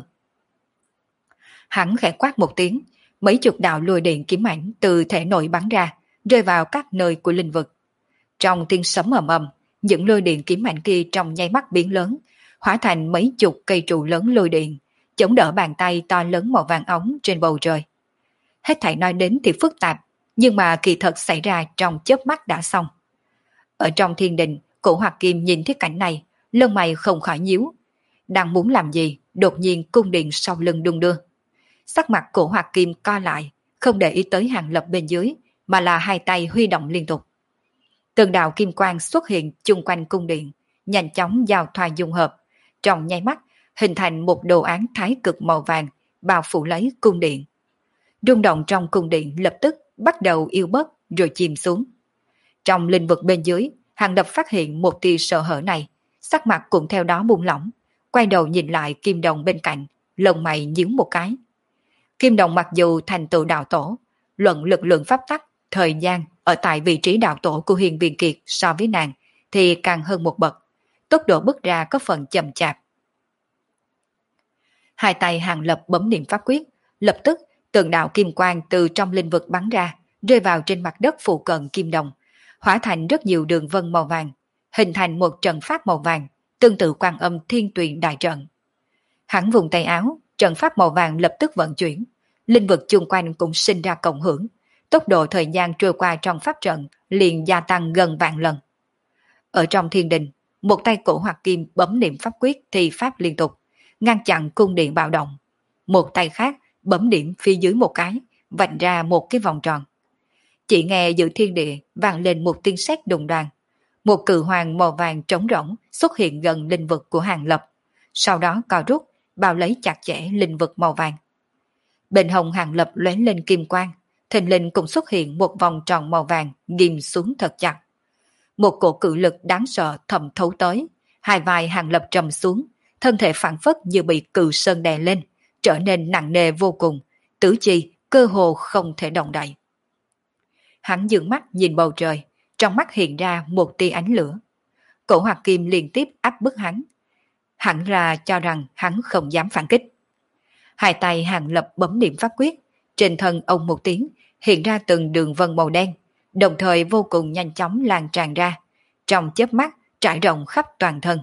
Hắn khẽ quát một tiếng, mấy chục đạo lôi điện kiếm ảnh từ thể nội bắn ra, rơi vào các nơi của linh vực. Trong tiếng sấm ầm ầm, những lôi điện kiếm ảnh kia trong nháy mắt biến lớn, hóa thành mấy chục cây trụ lớn lôi điện, chống đỡ bàn tay to lớn màu vàng óng trên bầu trời. Hết thảy nói đến thì phức tạp, nhưng mà kỳ thật xảy ra trong chớp mắt đã xong. Ở trong thiên đình, Cổ Hoặc Kim nhìn thấy cảnh này, lông mày không khỏi nhíu. Đang muốn làm gì, đột nhiên cung điện sau lưng đung đưa. Sắc mặt Cổ Hoặc Kim co lại, không để ý tới Hàng Lập bên dưới, mà là hai tay huy động liên tục. Từng đạo kim quang xuất hiện chung quanh cung điện, nhanh chóng giao thoa dung hợp, trong nháy mắt hình thành một đồ án thái cực màu vàng bao phủ lấy cung điện. Rung động trong cung điện lập tức bắt đầu yếu bớt rồi chìm xuống. Trong lĩnh vực bên dưới, Hàng Lập phát hiện một tia sợ hở này, sắc mặt cũng theo đó buông lỏng, quay đầu nhìn lại kim đồng bên cạnh, lông mày nhíu một cái. Kim đồng mặc dù thành tựu đạo tổ, luận lực lượng pháp tắc, thời gian ở tại vị trí đạo tổ của Hiên Viên Kiệt so với nàng thì càng hơn một bậc, tốc độ bước ra có phần chậm chạp. Hai tay Hàng Lập bấm niệm pháp quyết, lập tức từng đạo kim quang từ trong linh vực bắn ra, rơi vào trên mặt đất phụ cận kim đồng, hóa thành rất nhiều đường vân màu vàng, hình thành một trận pháp màu vàng, tương tự Quan Âm Thiên Tuyền đại trận. Hắn vùng tay áo, trận pháp màu vàng lập tức vận chuyển, linh vực chung quanh cũng sinh ra cộng hưởng, tốc độ thời gian trôi qua trong pháp trận liền gia tăng gần vạn lần. Ở trong thiên đình, một tay Cổ Hoặc Kim bấm niệm pháp quyết thì pháp liên tục, ngăn chặn cung điện bạo động. Một tay khác bấm điểm phía dưới một cái, vạch ra một cái vòng tròn. Chỉ nghe giữa thiên địa vang lên một tiếng sét đùng đoàng. Một cự hoàng màu vàng trống rỗng xuất hiện gần linh vực của Hàng Lập, sau đó co rút, bao lấy chặt chẽ linh vực màu vàng. Bên hông Hàng Lập lóe lên kim quang, thình lình cũng xuất hiện một vòng tròn màu vàng ghim xuống thật chặt. Một cổ cự lực đáng sợ thẩm thấu tới, hai vai Hàng Lập trầm xuống, thân thể phản phất như bị cự sơn đè lên, trở nên nặng nề vô cùng, tứ chi cơ hồ không thể động đậy. Hắn dừng mắt nhìn bầu trời, trong mắt hiện ra một tia ánh lửa. Cổ Hoặc Kim liên tiếp áp bức hắn. Hẳn ra cho rằng hắn không dám phản kích. Hai tay Hàng Lập bấm niệm pháp quyết, trên thân ông một tiếng, hiện ra từng đường vân màu đen, đồng thời vô cùng nhanh chóng lan tràn ra, trong chớp mắt trải rộng khắp toàn thân.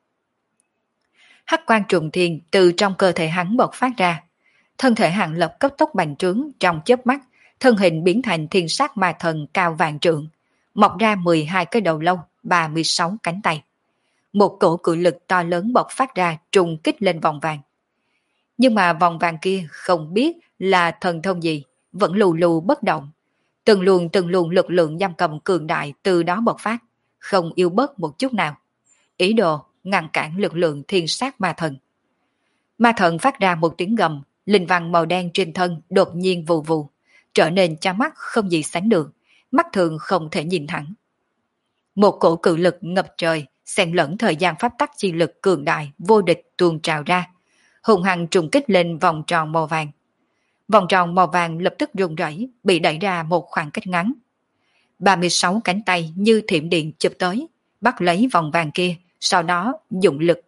Hắc quang trùng thiên từ trong cơ thể hắn bộc phát ra, thân thể Hàng Lập cấp tốc bành trướng trong chớp mắt, thân hình biến thành thiên sát ma thần cao vạn trượng, mọc ra 12 cái đầu lâu, 36 cánh tay. Một cổ cự lực to lớn bộc phát ra trùng kích lên vòng vàng. Nhưng mà vòng vàng kia không biết là thần thông gì, vẫn lù lù bất động. Từng luồng lực lượng giam cầm cường đại từ đó bộc phát, không yếu bớt một chút nào. Ý đồ ngăn cản lực lượng thiên sát ma thần. Ma thần phát ra một tiếng gầm, linh văn màu đen trên thân đột nhiên vù vù, trở nên cha mắt không gì sánh được, mắt thường không thể nhìn thẳng. Một cổ cự lực ngập trời, xen lẫn thời gian pháp tắc chi lực cường đại vô địch tuôn trào ra, hùng hăng trùng kích lên vòng tròn màu vàng. Vòng tròn màu vàng lập tức rung rẩy, bị đẩy ra một khoảng cách ngắn. 36 cánh tay như thiểm điện chụp tới, bắt lấy vòng vàng kia, sau đó dụng lực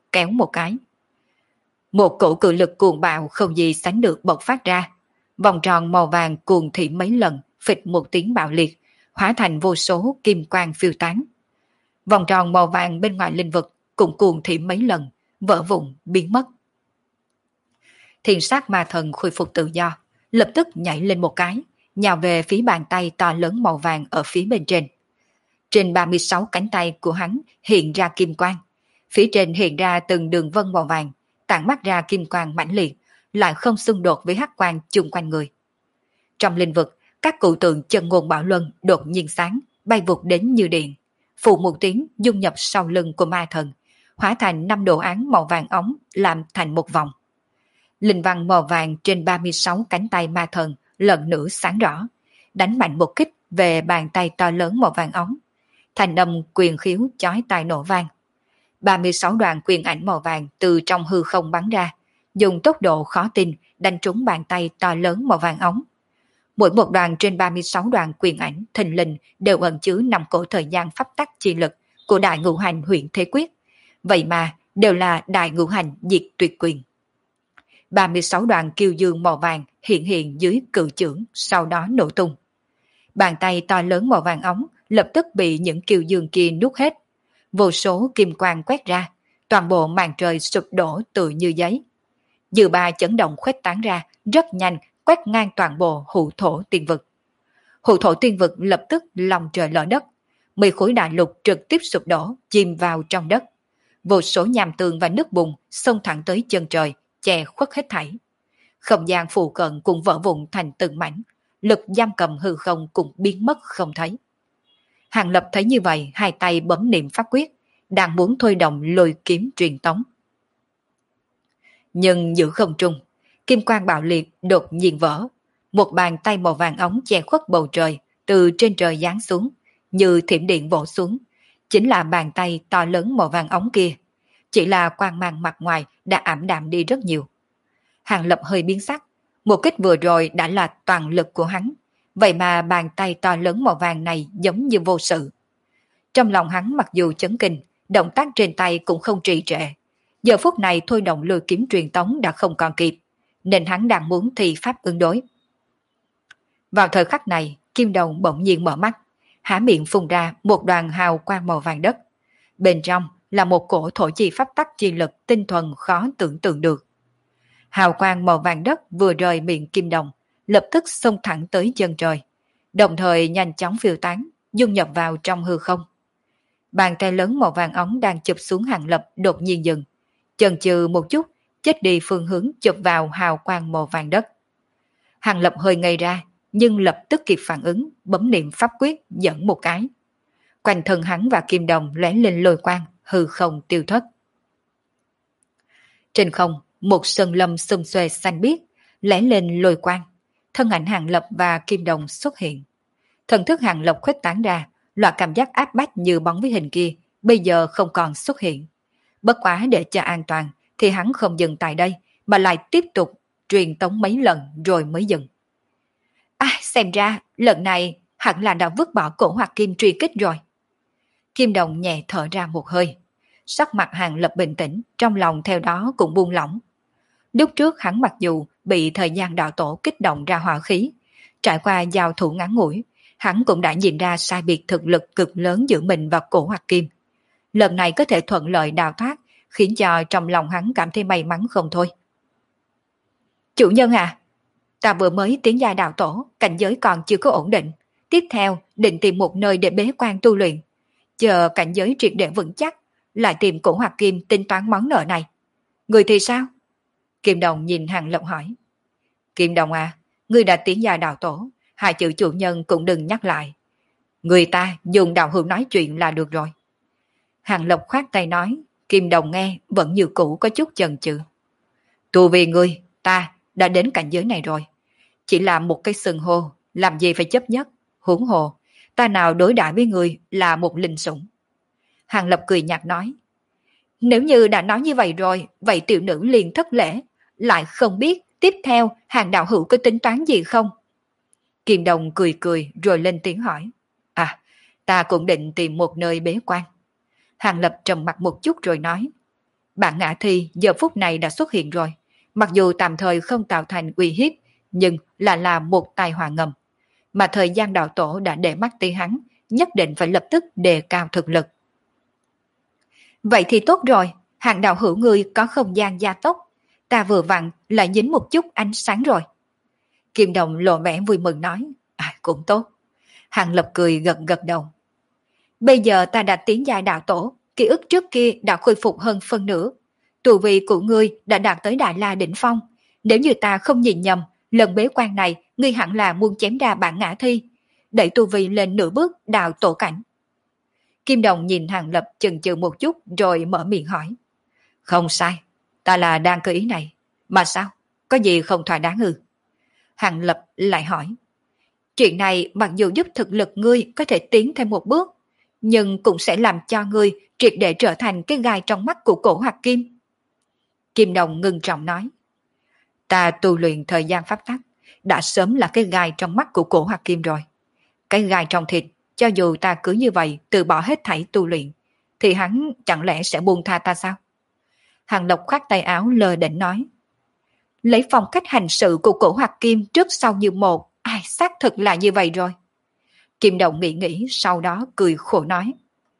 kéo một cái. Một cổ cự lực cuồng bạo không gì sánh được bộc phát ra. Vòng tròn màu vàng cuồng thị mấy lần, phịch một tiếng bạo liệt, hóa thành vô số kim quang phiêu tán. Vòng tròn màu vàng bên ngoài linh vực cũng cuồng thị mấy lần, vỡ vụn, biến mất. Thiên sát ma thần khôi phục tự do, lập tức nhảy lên một cái, nhào về phía bàn tay to lớn màu vàng ở phía bên trên. Trên 36 cánh tay của hắn hiện ra kim quang, phía trên hiện ra từng đường vân màu vàng, tản mắt ra kim quang mãnh liệt, lại không xung đột với hắc quang chung quanh người. Trong linh vực, các cụ tượng chân ngôn bảo luân đột nhiên sáng, bay vụt đến như điện, phụ một tiếng dung nhập sau lưng của ma thần, hóa thành 5 đồ án màu vàng ống làm thành một vòng. Linh văn màu vàng trên 36 cánh tay ma thần lần nữa sáng rõ, đánh mạnh một kích về bàn tay to lớn màu vàng ống. Thành âm quyền khiếu chói tai nổ vang. 36 đoàn quyền ảnh màu vàng từ trong hư không bắn ra, dùng tốc độ khó tin đánh trúng bàn tay to lớn màu vàng ống. Mỗi một đoàn trên 36 đoàn quyền ảnh thình lình đều ẩn chứa 5 cổ thời gian pháp tắc chi lực của đại ngũ hành huyện thế quyết. Vậy mà đều là đại ngũ hành diệt tuyệt quyền. 36 đoàn kiêu dương màu vàng hiện hiện dưới cự chưởng, sau đó nổ tung. Bàn tay to lớn màu vàng ống lập tức bị những kiêu dương kia nuốt hết. Vô số kim quang quét ra, toàn bộ màn trời sụp đổ tự như giấy. Dư ba chấn động khuếch tán ra, rất nhanh quét ngang toàn bộ hụ thổ tiên vực. Hụ thổ tiên vực lập tức lòng trời lở đất, 10 khối đại lục trực tiếp sụp đổ, chìm vào trong đất. Vô số nham tường và nước bùn xông thẳng tới chân trời, che khuất hết thảy. Không gian phụ cận cũng vỡ vụn thành từng mảnh, lực giam cầm hư không cũng biến mất không thấy. Hàng Lập thấy như vậy, hai tay bấm niệm pháp quyết, đang muốn thôi động lôi kiếm truyền tống. Nhưng giữa không trung, kim quang bạo liệt đột nhiên vỡ, một bàn tay màu vàng ống che khuất bầu trời, từ trên trời giáng xuống, như thiểm điện vỗ xuống, chính là bàn tay to lớn màu vàng ống kia. Chỉ là quang mang mặt ngoài đã ảm đạm đi rất nhiều. Hàng Lập hơi biến sắc, một kích vừa rồi đã là toàn lực của hắn, vậy mà bàn tay to lớn màu vàng này giống như vô sự. Trong lòng hắn mặc dù chấn kinh, động tác trên tay cũng không trì trệ. Giờ phút này thôi động lôi kiếm truyền tống đã không còn kịp, nên hắn đang muốn thi pháp ứng đối. Vào thời khắc này, Kim Đồng bỗng nhiên mở mắt, há miệng phun ra một đoàn hào quang màu vàng đất. Bên trong là một cổ thổ chi pháp tắc chi lực tinh thuần khó tưởng tượng được. Hào quang màu vàng đất vừa rời miệng Kim Đồng, lập tức xông thẳng tới chân trời, đồng thời nhanh chóng phiêu tán, dung nhập vào trong hư không. Bàn tay lớn màu vàng ống đang chụp xuống Hàng Lập đột nhiên dừng, chần chừ một chút, chết đi phương hướng chụp vào hào quang màu vàng đất. Hàng Lập hơi ngây ra, nhưng lập tức kịp phản ứng, bấm niệm pháp quyết dẫn một cái. Quanh thân hắn và Kim Đồng lóe lên lôi quang, hư không tiêu thất. Trên không, một sơn lâm xum xuê xanh biếc, lóe lên lôi quang. Thân ảnh Hàng Lập và Kim Đồng xuất hiện. Thần thức Hàng Lập khuếch tán ra, loại cảm giác áp bách như bóng với hình kia, bây giờ không còn xuất hiện. Bất quá để cho an toàn, thì hắn không dừng tại đây, mà lại tiếp tục truyền tống mấy lần rồi mới dừng. Xem ra, lần này hẳn là đã vứt bỏ cổ Hoặc Kim truy kích rồi. Kim Đồng nhẹ thở ra một hơi. Sắc mặt Hàng Lập bình tĩnh, trong lòng theo đó cũng buông lỏng. Lúc trước hắn mặc dù bị thời gian đạo tổ kích động ra hỏa khí, trải qua giao thủ ngắn ngủi, hắn cũng đã nhìn ra sai biệt thực lực cực lớn giữa mình và cổ Hoặc Kim. Lần này có thể thuận lợi đào thoát, khiến cho trong lòng hắn cảm thấy may mắn không thôi. Chủ nhân à, ta vừa mới tiến giai đạo tổ, cảnh giới còn chưa có ổn định. Tiếp theo, định tìm một nơi để bế quan tu luyện. Chờ cảnh giới triệt để vững chắc, lại tìm cổ Hoặc Kim tính toán món nợ này. Người thì sao? Kim Đồng nhìn Hàng Lập hỏi. Kim Đồng à, ngươi đã tiến giai đạo tổ, hai chữ chủ nhân cũng đừng nhắc lại. Người ta dùng đạo hữu nói chuyện là được rồi. Hàng Lập khoát tay nói, Kim Đồng nghe vẫn như cũ có chút chần chừ. Tu vì ngươi, ta đã đến cảnh giới này rồi. Chỉ là một cái sừng hô, làm gì phải chấp nhất, huống hồ, ta nào đối đãi với ngươi là một linh sủng. Hàng Lập cười nhạt nói, nếu như đã nói như vậy rồi, vậy tiểu nữ liền thất lễ, lại không biết tiếp theo Hàng đạo hữu có tính toán gì không? Kim Đồng cười cười rồi lên tiếng hỏi, ta cũng định tìm một nơi bế quan. Hàng Lập trầm mặt một chút rồi nói, Bản ngã thi giờ phút này đã xuất hiện rồi. Mặc dù tạm thời không tạo thành uy hiếp, nhưng là một tai họa ngầm. Mà thời gian đạo tổ đã để mắt tới hắn, nhất định phải lập tức đề cao thực lực. Vậy thì tốt rồi, Hàng đạo hữu ngươi có không gian gia tốc. Ta vừa vặn lại dính một chút ánh sáng rồi. Kim Đồng lộ vẻ vui mừng nói, cũng tốt. Hàng Lập cười gật gật đầu. Bây giờ ta đã tiến giai đạo tổ, ký ức trước kia đã khôi phục hơn phân nửa. Tu vi của ngươi đã đạt tới Đại La đỉnh phong. Nếu như ta không nhìn nhầm, lần bế quan này ngươi hẳn là muốn chém ra bản ngã thi, đẩy tu vi lên nửa bước đạo tổ cảnh. Kim Đồng nhìn Hàng Lập chần chừ một chút rồi mở miệng hỏi. Không sai, ta là đang cơ ý này. Mà sao? Có gì không thỏa đáng ư? Hàng Lập lại hỏi. Chuyện này mặc dù giúp thực lực ngươi có thể tiến thêm một bước, nhưng cũng sẽ làm cho ngươi triệt để trở thành cái gai trong mắt của cổ Hoặc Kim. Kim Đồng ngưng trọng nói. Ta tu luyện thời gian pháp tắc, đã sớm là cái gai trong mắt của cổ Hoặc Kim rồi. Cái gai trong thịt, cho dù ta cứ như vậy từ bỏ hết thảy tu luyện, thì hắn chẳng lẽ sẽ buông tha ta sao? Hàng Lộc khoát tay áo lơ đễnh nói. Lấy phong cách hành sự của cổ Hoặc Kim trước sau như một, xác thực là như vậy rồi. Kim Đồng nghĩ nghĩ sau đó cười khổ nói.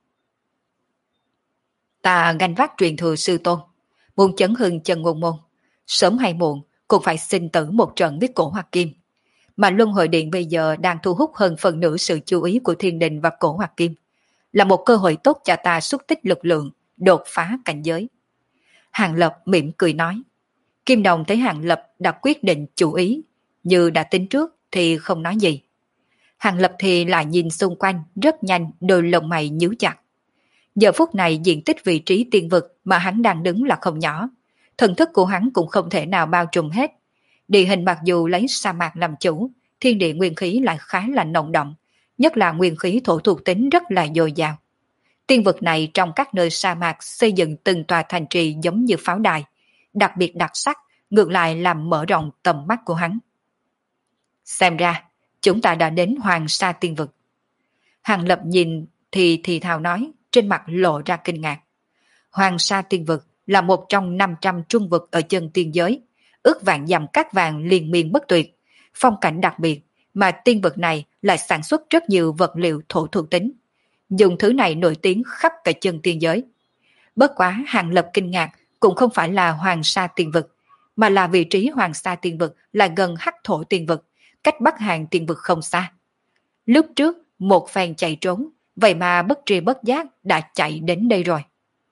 Ta gánh vác truyền thừa sư tôn, muốn chấn hưng chân ngôn môn, sớm hay muộn cũng phải sinh tử một trận với cổ Hoặc Kim. Mà Luân Hồi Điện bây giờ đang thu hút hơn phần nửa sự chú ý của Thiên Đình và cổ Hoặc Kim, là một cơ hội tốt cho ta xuất tích lực lượng, đột phá cảnh giới. Hàng Lập mỉm cười nói. Kim Đồng thấy Hàng Lập đã quyết định chủ ý, như đã tính trước thì không nói gì. Hàng Lập thì lại nhìn xung quanh rất nhanh, đôi lông mày nhíu chặt. Giờ phút này diện tích vị trí tiên vực mà hắn đang đứng là không nhỏ. Thần thức của hắn cũng không thể nào bao trùm hết. Địa hình mặc dù lấy sa mạc làm chủ, thiên địa nguyên khí lại khá là nồng đậm, nhất là nguyên khí thổ thuộc tính rất là dồi dào. Tiên vực này trong các nơi sa mạc xây dựng từng tòa thành trì giống như pháo đài, đặc biệt đặc sắc, ngược lại làm mở rộng tầm mắt của hắn. Xem ra, chúng ta đã đến Hoàng Sa Tiên vực. Hàng Lập nhìn thì thào nói, trên mặt lộ ra kinh ngạc. Hoàng Sa Tiên vực là một trong 500 trung vực ở chân tiên giới, ước vạn dặm cát vàng liên miên bất tuyệt, phong cảnh đặc biệt, mà tiên vực này lại sản xuất rất nhiều vật liệu thổ thuộc tính. Dùng thứ này nổi tiếng khắp cả chân tiên giới. Bất quá Hàng Lập kinh ngạc cũng không phải là Hoàng Sa Tiên vực, mà là vị trí Hoàng Sa Tiên vực là gần Hắc Thổ Tiên vực, cách Bắc Hàn Tiên vực không xa. Lúc trước một phen chạy trốn, vậy mà bất tri bất giác đã chạy đến đây rồi.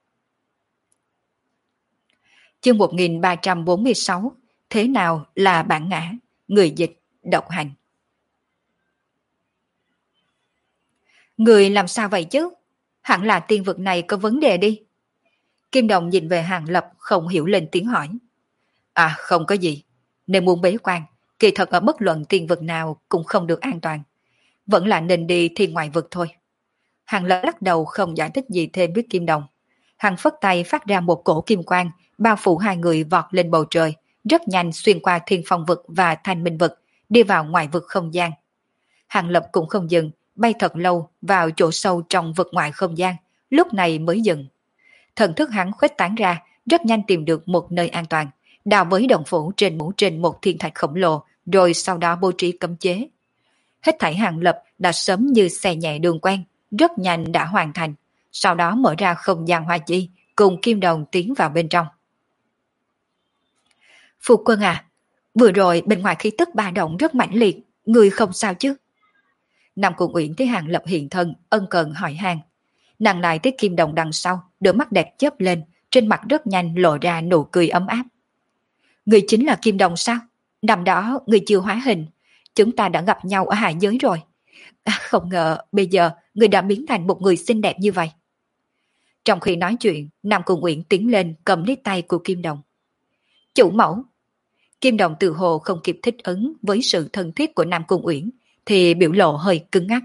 Chương 1346, thế nào là bản ngã, người dịch, độc hành. Người làm sao vậy chứ? Hẳn là tiên vực này có vấn đề đi. Kim Đồng nhìn về Hàng Lập không hiểu lên tiếng hỏi. Không có gì. Nếu muốn bế quan, kỳ thật ở bất luận tiên vực nào cũng không được an toàn. Vẫn là nên đi thiên ngoại vực thôi. Hàng Lập lắc đầu không giải thích gì thêm với Kim Đồng. Hàng phất tay phát ra một cổ kim quang, bao phủ hai người vọt lên bầu trời, rất nhanh xuyên qua thiên phong vực và thanh minh vực, đi vào ngoại vực không gian. Hàng Lập cũng không dừng, bay thật lâu vào chỗ sâu trong vực ngoại không gian, lúc này mới dừng. Thần thức hắn khuếch tán ra, rất nhanh tìm được một nơi an toàn, đào với động phủ trên một thiên thạch khổng lồ, rồi sau đó bố trí cấm chế. Hết thảy Hàng Lập đã sớm như xe nhẹ đường quen, rất nhanh đã hoàn thành, sau đó mở ra không gian hoa chi, cùng Kim Đồng tiến vào bên trong. Phu quân vừa rồi bên ngoài khí tức ba động rất mãnh liệt, người không sao chứ? Nam Cung Uyển thấy Hàng Lập hiện thân, ân cần hỏi han. Nàng lại thấy Kim Đồng đằng sau, đôi mắt đẹp chớp lên, trên mặt rất nhanh lộ ra nụ cười ấm áp. Người chính là Kim Đồng sao? Năm đó người chưa hóa hình, chúng ta đã gặp nhau ở hạ giới rồi. Không ngờ bây giờ người đã biến thành một người xinh đẹp như vậy. Trong khi nói chuyện, Nam Cung Uyển tiến lên cầm lấy tay của Kim Đồng. Chủ mẫu. Kim Đồng tự hồ không kịp thích ứng với sự thân thiết của Nam Cung Uyển, thì biểu lộ hơi cứng ngắc.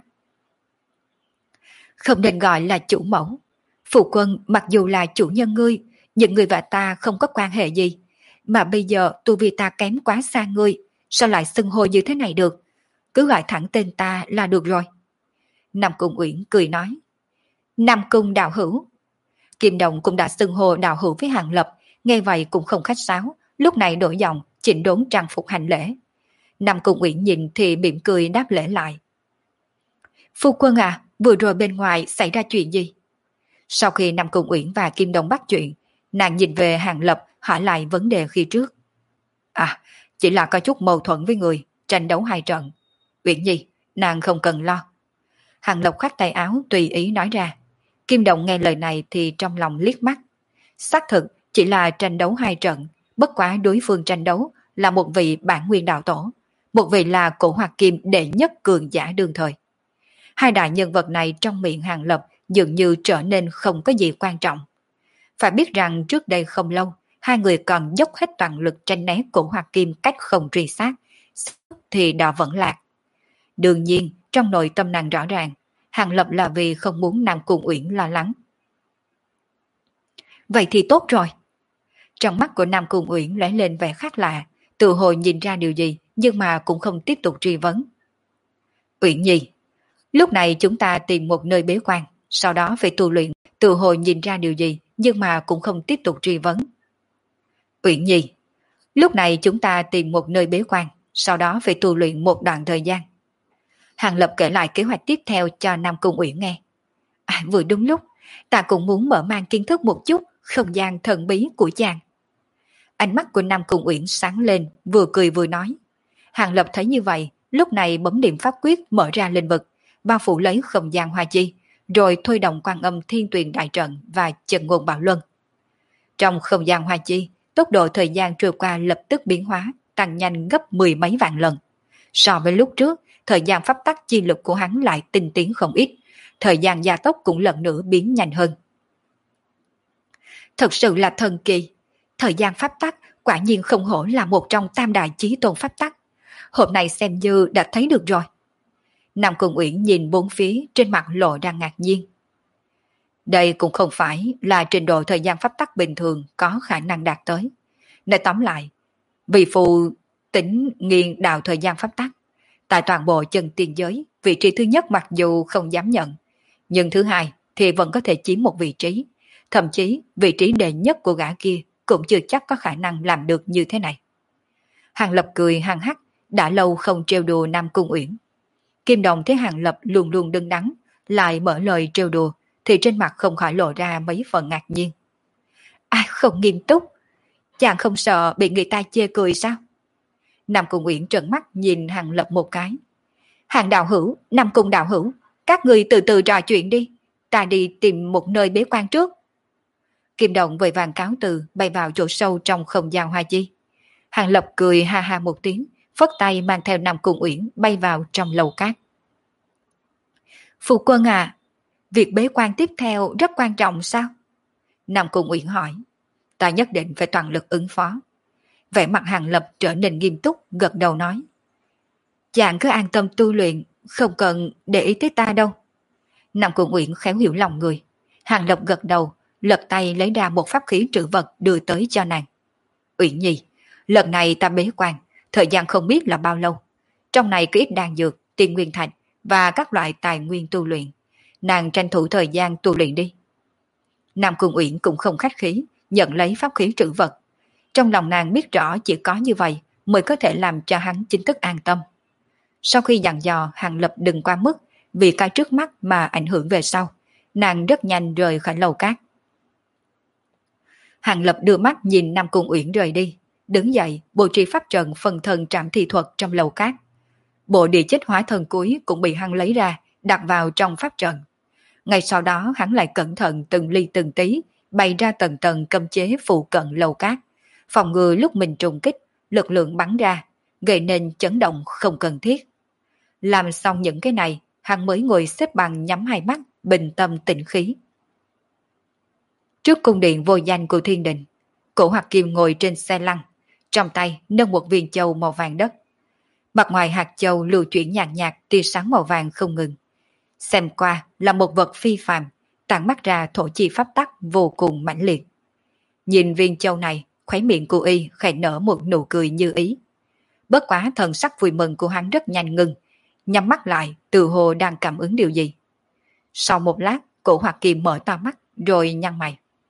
Không nên gọi là chủ mẫu. Phụ quân mặc dù là chủ nhân ngươi, nhưng ngươi và ta không có quan hệ gì. Mà bây giờ tu vi ta kém quá xa ngươi, sao lại xưng hô như thế này được? Cứ gọi thẳng tên ta là được rồi. Nam Cung Uyển cười nói. Nam Cung đạo hữu. Kim Đồng cũng đã xưng hô đạo hữu với Hàng Lập, nghe vậy cũng không khách sáo, lúc này đổi giọng, chỉnh đốn trang phục hành lễ. Nam Cung Uyển nhìn thì mỉm cười đáp lễ lại. Phu quân à, vừa rồi bên ngoài xảy ra chuyện gì? Sau khi Nam Cung Uyển và Kim Đồng bắt chuyện, nàng nhìn về Hàng Lập hỏi lại vấn đề khi trước. À, chỉ là có chút mâu thuẫn với người, tranh đấu hai trận. Uyển Nhi, nàng không cần lo. Hàng Lập khoát tay áo tùy ý nói ra. Kim Đồng nghe lời này thì trong lòng liếc mắt. Xác thực chỉ là tranh đấu hai trận, bất quá đối phương tranh đấu là một vị bản nguyên đạo tổ, một vị là cổ hoạt kim đệ nhất cường giả đương thời. Hai đại nhân vật này trong miệng Hàng Lập dường như trở nên không có gì quan trọng. Phải biết rằng trước đây không lâu, hai người còn dốc hết toàn lực tranh né cổ hoạt kim cách không truy sát, thì đã vẫn lạc. Đương nhiên, trong nội tâm nàng rõ ràng, Hàng Lập là vì không muốn Nam Cung Uyển lo lắng. Vậy thì tốt rồi. Trong mắt của Nam Cung Uyển lóe lên vẻ khác lạ, tự hồi nhìn ra điều gì nhưng mà cũng không tiếp tục truy vấn. Uyển Nhi, lúc này chúng ta tìm một nơi bế quan, sau đó phải tu luyện. Tự hồi nhìn ra điều gì nhưng mà cũng không tiếp tục truy vấn. Uyển Nhi, lúc này chúng ta tìm một nơi bế quan, sau đó phải tu luyện một đoạn thời gian. Hàng Lập kể lại kế hoạch tiếp theo cho Nam Cung Uyển nghe. Vừa đúng lúc, ta cũng muốn mở mang kiến thức một chút không gian thần bí của chàng. Ánh mắt của Nam Cung Uyển sáng lên, vừa cười vừa nói. Hàng Lập thấy như vậy, lúc này bấm điểm pháp quyết mở ra linh vực, bao phủ lấy không gian hoa chi, rồi thôi động Quan Âm Thiên Tuyền đại trận và Chân Ngôn Bảo Luân. Trong không gian hoa chi, tốc độ thời gian trôi qua lập tức biến hóa, tăng nhanh gấp 10 mấy vạn lần. So với lúc trước, thời gian pháp tắc chi lực của hắn lại tinh tiến không ít, thời gian gia tốc cũng lần nữa biến nhanh hơn. Thật sự là thần kỳ, thời gian pháp tắc quả nhiên không hổ là một trong tam đại chí tôn pháp tắc. Hôm nay xem như đã thấy được rồi. Nam Cung Uyển nhìn bốn phía, trên mặt lộ ra ngạc nhiên. Đây cũng không phải là trình độ thời gian pháp tắc bình thường có khả năng đạt tới. Nói tóm lại, vị phù tính nghiền đạo thời gian pháp tắc. Tại toàn bộ chân tiên giới, vị trí thứ nhất mặc dù không dám nhận, nhưng thứ hai thì vẫn có thể chiếm một vị trí. Thậm chí vị trí đệ nhất của gã kia cũng chưa chắc có khả năng làm được như thế này. Hàng Lập cười hăng hắc, đã lâu không trêu đùa Nam Cung Uyển. Kim Đồng thấy Hàng Lập luôn luôn đứng đắn, lại mở lời trêu đùa, thì trên mặt không khỏi lộ ra mấy phần ngạc nhiên. Không nghiêm túc, chàng không sợ bị người ta chê cười sao? Nam Cung Uyển trợn mắt nhìn Hàng Lập một cái. Hàng đạo hữu, Nam Cung đạo hữu, các người từ từ trò chuyện đi, ta đi tìm một nơi bế quan trước. Kim Đồng vội vàng cáo từ bay vào chỗ sâu trong không gian hoa chi. Hàng Lập cười ha ha một tiếng, phất tay mang theo Nam Cung Uyển bay vào trong lầu cát. Phu quân à, việc bế quan tiếp theo rất quan trọng sao? Nam Cung Uyển hỏi. Ta nhất định phải toàn lực ứng phó. Vẻ mặt Hàng Lập trở nên nghiêm túc, gật đầu nói. Chàng cứ an tâm tu luyện, không cần để ý tới ta đâu. Nam Cung Uyển khéo hiểu lòng người. Hàng Lập gật đầu, lật tay lấy ra một pháp khí trữ vật đưa tới cho nàng. Uyển Nhi, lần này ta bế quan, thời gian không biết là bao lâu. Trong này có ít đan dược, tiên nguyên thạch và các loại tài nguyên tu luyện. Nàng tranh thủ thời gian tu luyện đi. Nam Cung Uyển cũng không khách khí, nhận lấy pháp khí trữ vật. Trong lòng nàng biết rõ chỉ có như vậy mới có thể làm cho hắn chính thức an tâm. Sau khi dặn dò Hàng Lập đừng qua mức vì cái trước mắt mà ảnh hưởng về sau, nàng rất nhanh rời khỏi lầu cát. Hàng Lập đưa mắt nhìn Nam Cung Uyển rời đi, đứng dậy bố trí pháp trận phần thân trảm thi thuật trong lầu cát. Bộ địa chất hóa thần cuối cũng bị hắn lấy ra, đặt vào trong pháp trận. Ngay sau đó hắn lại cẩn thận từng ly từng tí bày ra tầng tầng cấm chế phụ cận lầu cát, phòng ngừa lúc mình trùng kích, lực lượng bắn ra, gây nên chấn động không cần thiết. Làm xong những cái này, hắn mới ngồi xếp bằng nhắm hai mắt, bình tâm tĩnh khí. Trước cung điện vô danh của thiên đình, Cổ Hoạt Kim ngồi trên xe lăn, trong tay nâng một viên châu màu vàng đất. Mặt ngoài hạt châu lưu chuyển nhàn nhạt tia sáng màu vàng không ngừng. Xem qua là một vật phi phàm, tản mắt ra thổ chi pháp tắc vô cùng mãnh liệt. Nhìn viên châu này, khóe miệng của y khẽ nở một nụ cười như ý. Bất quá thần sắc vui mừng của hắn rất nhanh ngừng, nhắm mắt lại tự hồ đang cảm ứng điều gì. Sau một lát, Cổ Hoạt Kim mở to mắt rồi nhăn mày.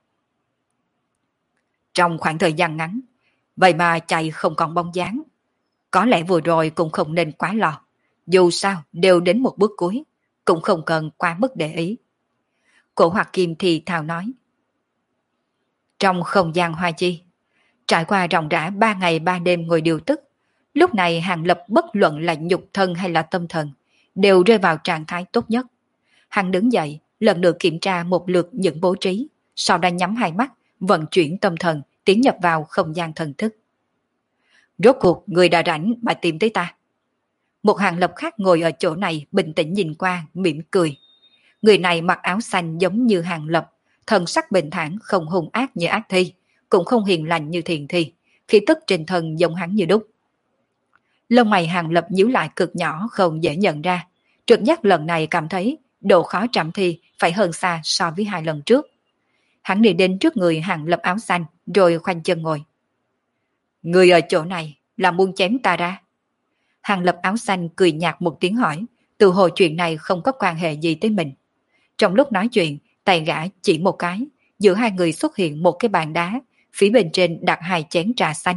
Trong khoảng thời gian ngắn, vậy mà chạy không còn bóng dáng. Có lẽ vừa rồi cũng không nên quá lo. Dù sao đều đến một bước cuối, cũng không cần quá mức để ý. Cổ Hoặc Kim thì thào nói. Trong không gian hoa chi, trải qua ròng rã 3 ngày 3 đêm ngồi điều tức, lúc này Hàng Lập bất luận là nhục thân hay là tâm thần, đều rơi vào trạng thái tốt nhất. Hắn đứng dậy, lần nữa kiểm tra một lượt những bố trí, sau đó nhắm hai mắt, vận chuyển tâm thần, tiến nhập vào không gian thần thức. Rốt cuộc người đã rảnh mà tìm tới ta. Một Hàng Lập khác ngồi ở chỗ này bình tĩnh nhìn qua, mỉm cười. Người này mặc áo xanh giống như Hàng Lập, thần sắc bình thản không hung ác như ác thi, cũng không hiền lành như thiền thi, khí tức trên thân giống hắn như đúc. Lông mày Hàng Lập nhíu lại cực nhỏ không dễ nhận ra, trực giác lần này cảm thấy độ khó trảm thi phải hơn xa so với 2 lần trước. Hắn đi đến trước người Hàng Lập áo xanh rồi khoanh chân ngồi. Người ở chỗ này là muốn chém ta ra? Hàng Lập áo xanh cười nhạt một tiếng hỏi, từ hồi chuyện này không có quan hệ gì tới mình. Trong lúc nói chuyện, tay gã chỉ một cái, giữa hai người xuất hiện một cái bàn đá, phía bên trên đặt 2 chén trà xanh.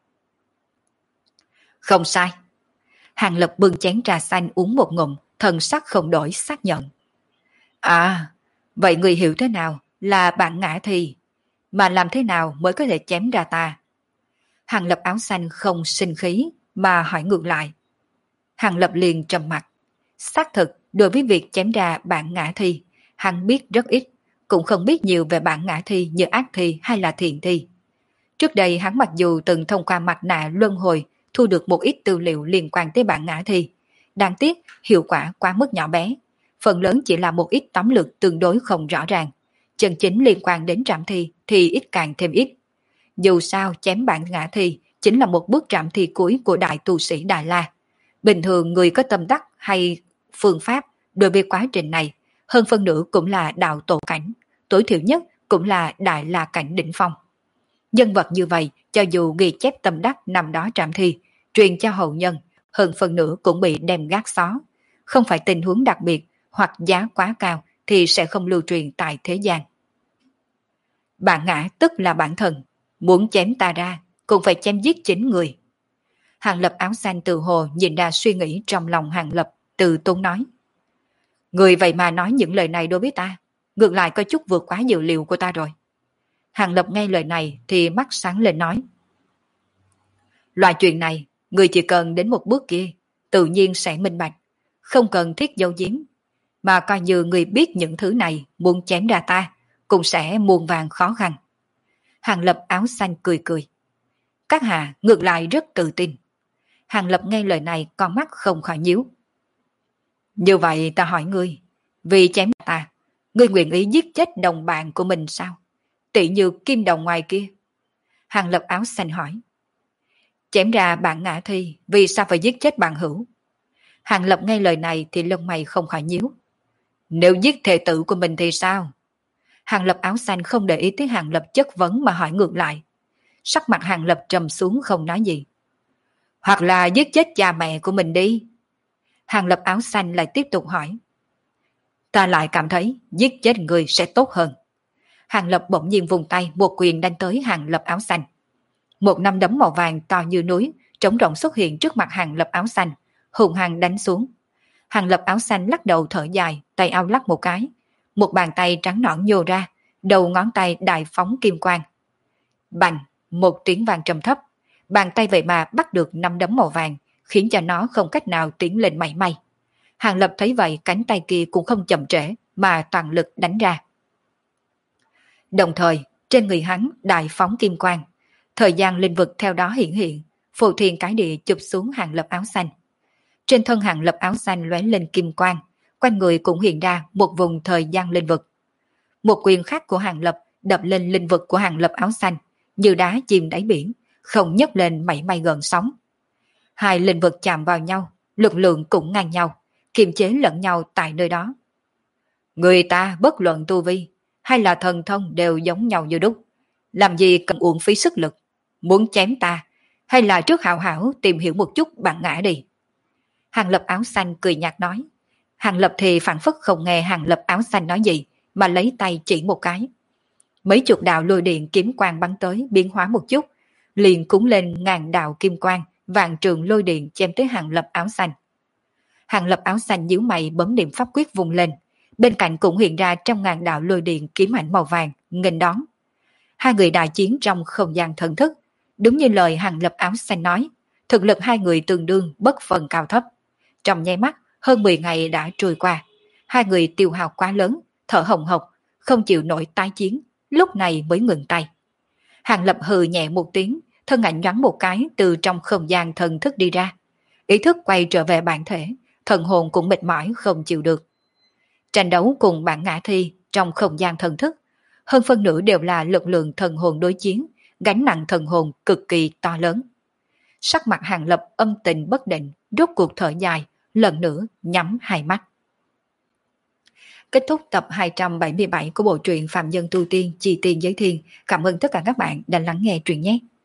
Không sai. Hàng Lập bưng chén trà xanh uống một ngụm, thần sắc không đổi xác nhận. À, vậy người hiểu thế nào là bạn ngã thì, mà làm thế nào mới có thể chém ra ta? Hàng Lập áo xanh không sinh khí mà hỏi ngược lại. Hàng Lập liền trầm mặt. Xác thực, đối với việc chém ra bạn ngã thi, hắn biết rất ít, cũng không biết nhiều về bạn ngã thi như ác thi hay là thiện thi. Trước đây hắn mặc dù từng thông qua mặt nạ luân hồi thu được một ít tư liệu liên quan tới bạn ngã thi, đáng tiếc hiệu quả quá mức nhỏ bé, phần lớn chỉ là một ít tóm lược tương đối không rõ ràng, chân chính liên quan đến trảm thi thì ít càng thêm ít. Dù sao chém bạn ngã thi chính là một bước trảm thi cuối của đại tu sĩ Đại La. Bình thường người có tâm đắc hay phương pháp đối với quá trình này, hơn phân nửa cũng là đạo tổ cảnh, tối thiểu nhất cũng là Đại La cảnh đỉnh phong. Nhân vật như vậy, cho dù ghi chép tâm đắc nằm đó trảm thi, truyền cho hậu nhân, hơn phần nửa cũng bị đem gác xó. Không phải tình huống đặc biệt hoặc giá quá cao thì sẽ không lưu truyền tại thế gian. Bạn ngã tức là bản thân, muốn chém ta ra, cũng phải chém giết chính người. Hàng Lập áo xanh từ hồ nhìn ra suy nghĩ trong lòng Hàng Lập, từ tốn nói. Người vậy mà nói những lời này đối với ta, ngược lại có chút vượt quá dự liệu của ta rồi. Hàng Lập nghe lời này thì mắt sáng lên nói. Loại chuyện này, người chỉ cần đến một bước kia, tự nhiên sẽ minh bạch, không cần thiết giấu giếm. Mà coi như người biết những thứ này muốn chém ra ta, cũng sẽ muôn vàng khó khăn. Hàng Lập áo xanh cười cười. Các hạ ngược lại rất tự tin. Hàng Lập nghe lời này con mắt không khỏi nhíu. Như vậy ta hỏi ngươi, vì chém ta, ngươi nguyện ý giết chết đồng bạn của mình sao? Tỷ như kim đồng ngoài kia. Hàng Lập áo xanh hỏi. Chém ra bạn ngã thi, vì sao phải giết chết bạn hữu? Hàng Lập nghe lời này thì lông mày không khỏi nhíu. Nếu giết thề tử của mình thì sao? Hàng Lập áo xanh không để ý tới Hàng Lập chất vấn mà hỏi ngược lại. Sắc mặt Hàng Lập trầm xuống không nói gì. Hoặc là giết chết cha mẹ của mình đi. Hàng Lập áo xanh lại tiếp tục hỏi. Ta lại cảm thấy giết chết người sẽ tốt hơn. Hàng Lập bỗng nhiên vùng tay một quyền đánh tới Hàng Lập áo xanh. Một nắm đấm màu vàng to như núi trống rỗng xuất hiện trước mặt Hàng Lập áo xanh, hùng hăng đánh xuống. Hàng Lập áo xanh lắc đầu thở dài, tay áo lắc một cái, một bàn tay trắng nõn nhô ra, đầu ngón tay đại phóng kim quang. Bành, một tiếng vang trầm thấp, bàn tay vậy mà bắt được nắm đấm màu vàng, khiến cho nó không cách nào tiến lên mảy may. Hàng Lập thấy vậy, cánh tay kia cũng không chậm trễ mà toàn lực đánh ra. Đồng thời, trên người hắn đại phóng kim quang, thời gian linh vực theo đó hiện hiện, phù thiên cái địa chụp xuống Hàng Lập áo xanh. Trên thân Hàng Lập áo xanh lóe lên kim quang, quanh người cũng hiện ra một vùng thời gian linh vực. Một quyền khác của Hàng Lập đập lên linh vực của Hàng Lập áo xanh, như đá chìm đáy biển, không nhấc lên mảy may gợn sóng. Hai linh vực chạm vào nhau, lực lượng cũng ngang nhau, kiềm chế lẫn nhau tại nơi đó. Người ta bất luận tu vi hay là thần thông đều giống nhau như đúc, làm gì cần uổng phí sức lực, muốn chém ta hay là trước hào hảo tìm hiểu một chút bản ngã đi. Hàng Lập áo xanh cười nhạt nói. Hàng Lập thì phản phất không nghe Hàng Lập áo xanh nói gì, mà lấy tay chỉ một cái. Mấy chục đạo lôi điện kiếm quang bắn tới biến hóa một chút, liền cuốn lên ngàn đạo kim quang, vạn trường lôi điện chém tới Hàng Lập áo xanh. Hàng Lập áo xanh nhíu mày bấm niệm pháp quyết vùng lên, bên cạnh cũng hiện ra trăm ngàn đạo lôi điện kiếm ảnh màu vàng nghênh đón. Hai người đại chiến trong không gian thần thức, đúng như lời Hàng Lập áo xanh nói, thực lực hai người tương đương bất phần cao thấp. Trong nháy mắt, hơn 10 ngày đã trôi qua, hai người tiêu hao quá lớn, thở hồng hộc, không chịu nổi tái chiến, lúc này mới ngừng tay. Hàng Lập hừ nhẹ một tiếng, thân ảnh nhoáng một cái từ trong không gian thần thức đi ra. Ý thức quay trở về bản thể, thần hồn cũng mệt mỏi không chịu được. Tranh đấu cùng bản ngã thi trong không gian thần thức, hơn phân nửa đều là lực lượng thần hồn đối chiến, gánh nặng thần hồn cực kỳ to lớn. Sắc mặt Hàng Lập âm tình bất định, rốt cuộc thở dài, lần nữa nhắm hai mắt. Kết thúc tập 277 của bộ truyện Phạm Nhân Tu Tiên Chi Tiên Giới Thiên. Cảm ơn tất cả các bạn đã lắng nghe truyện nhé.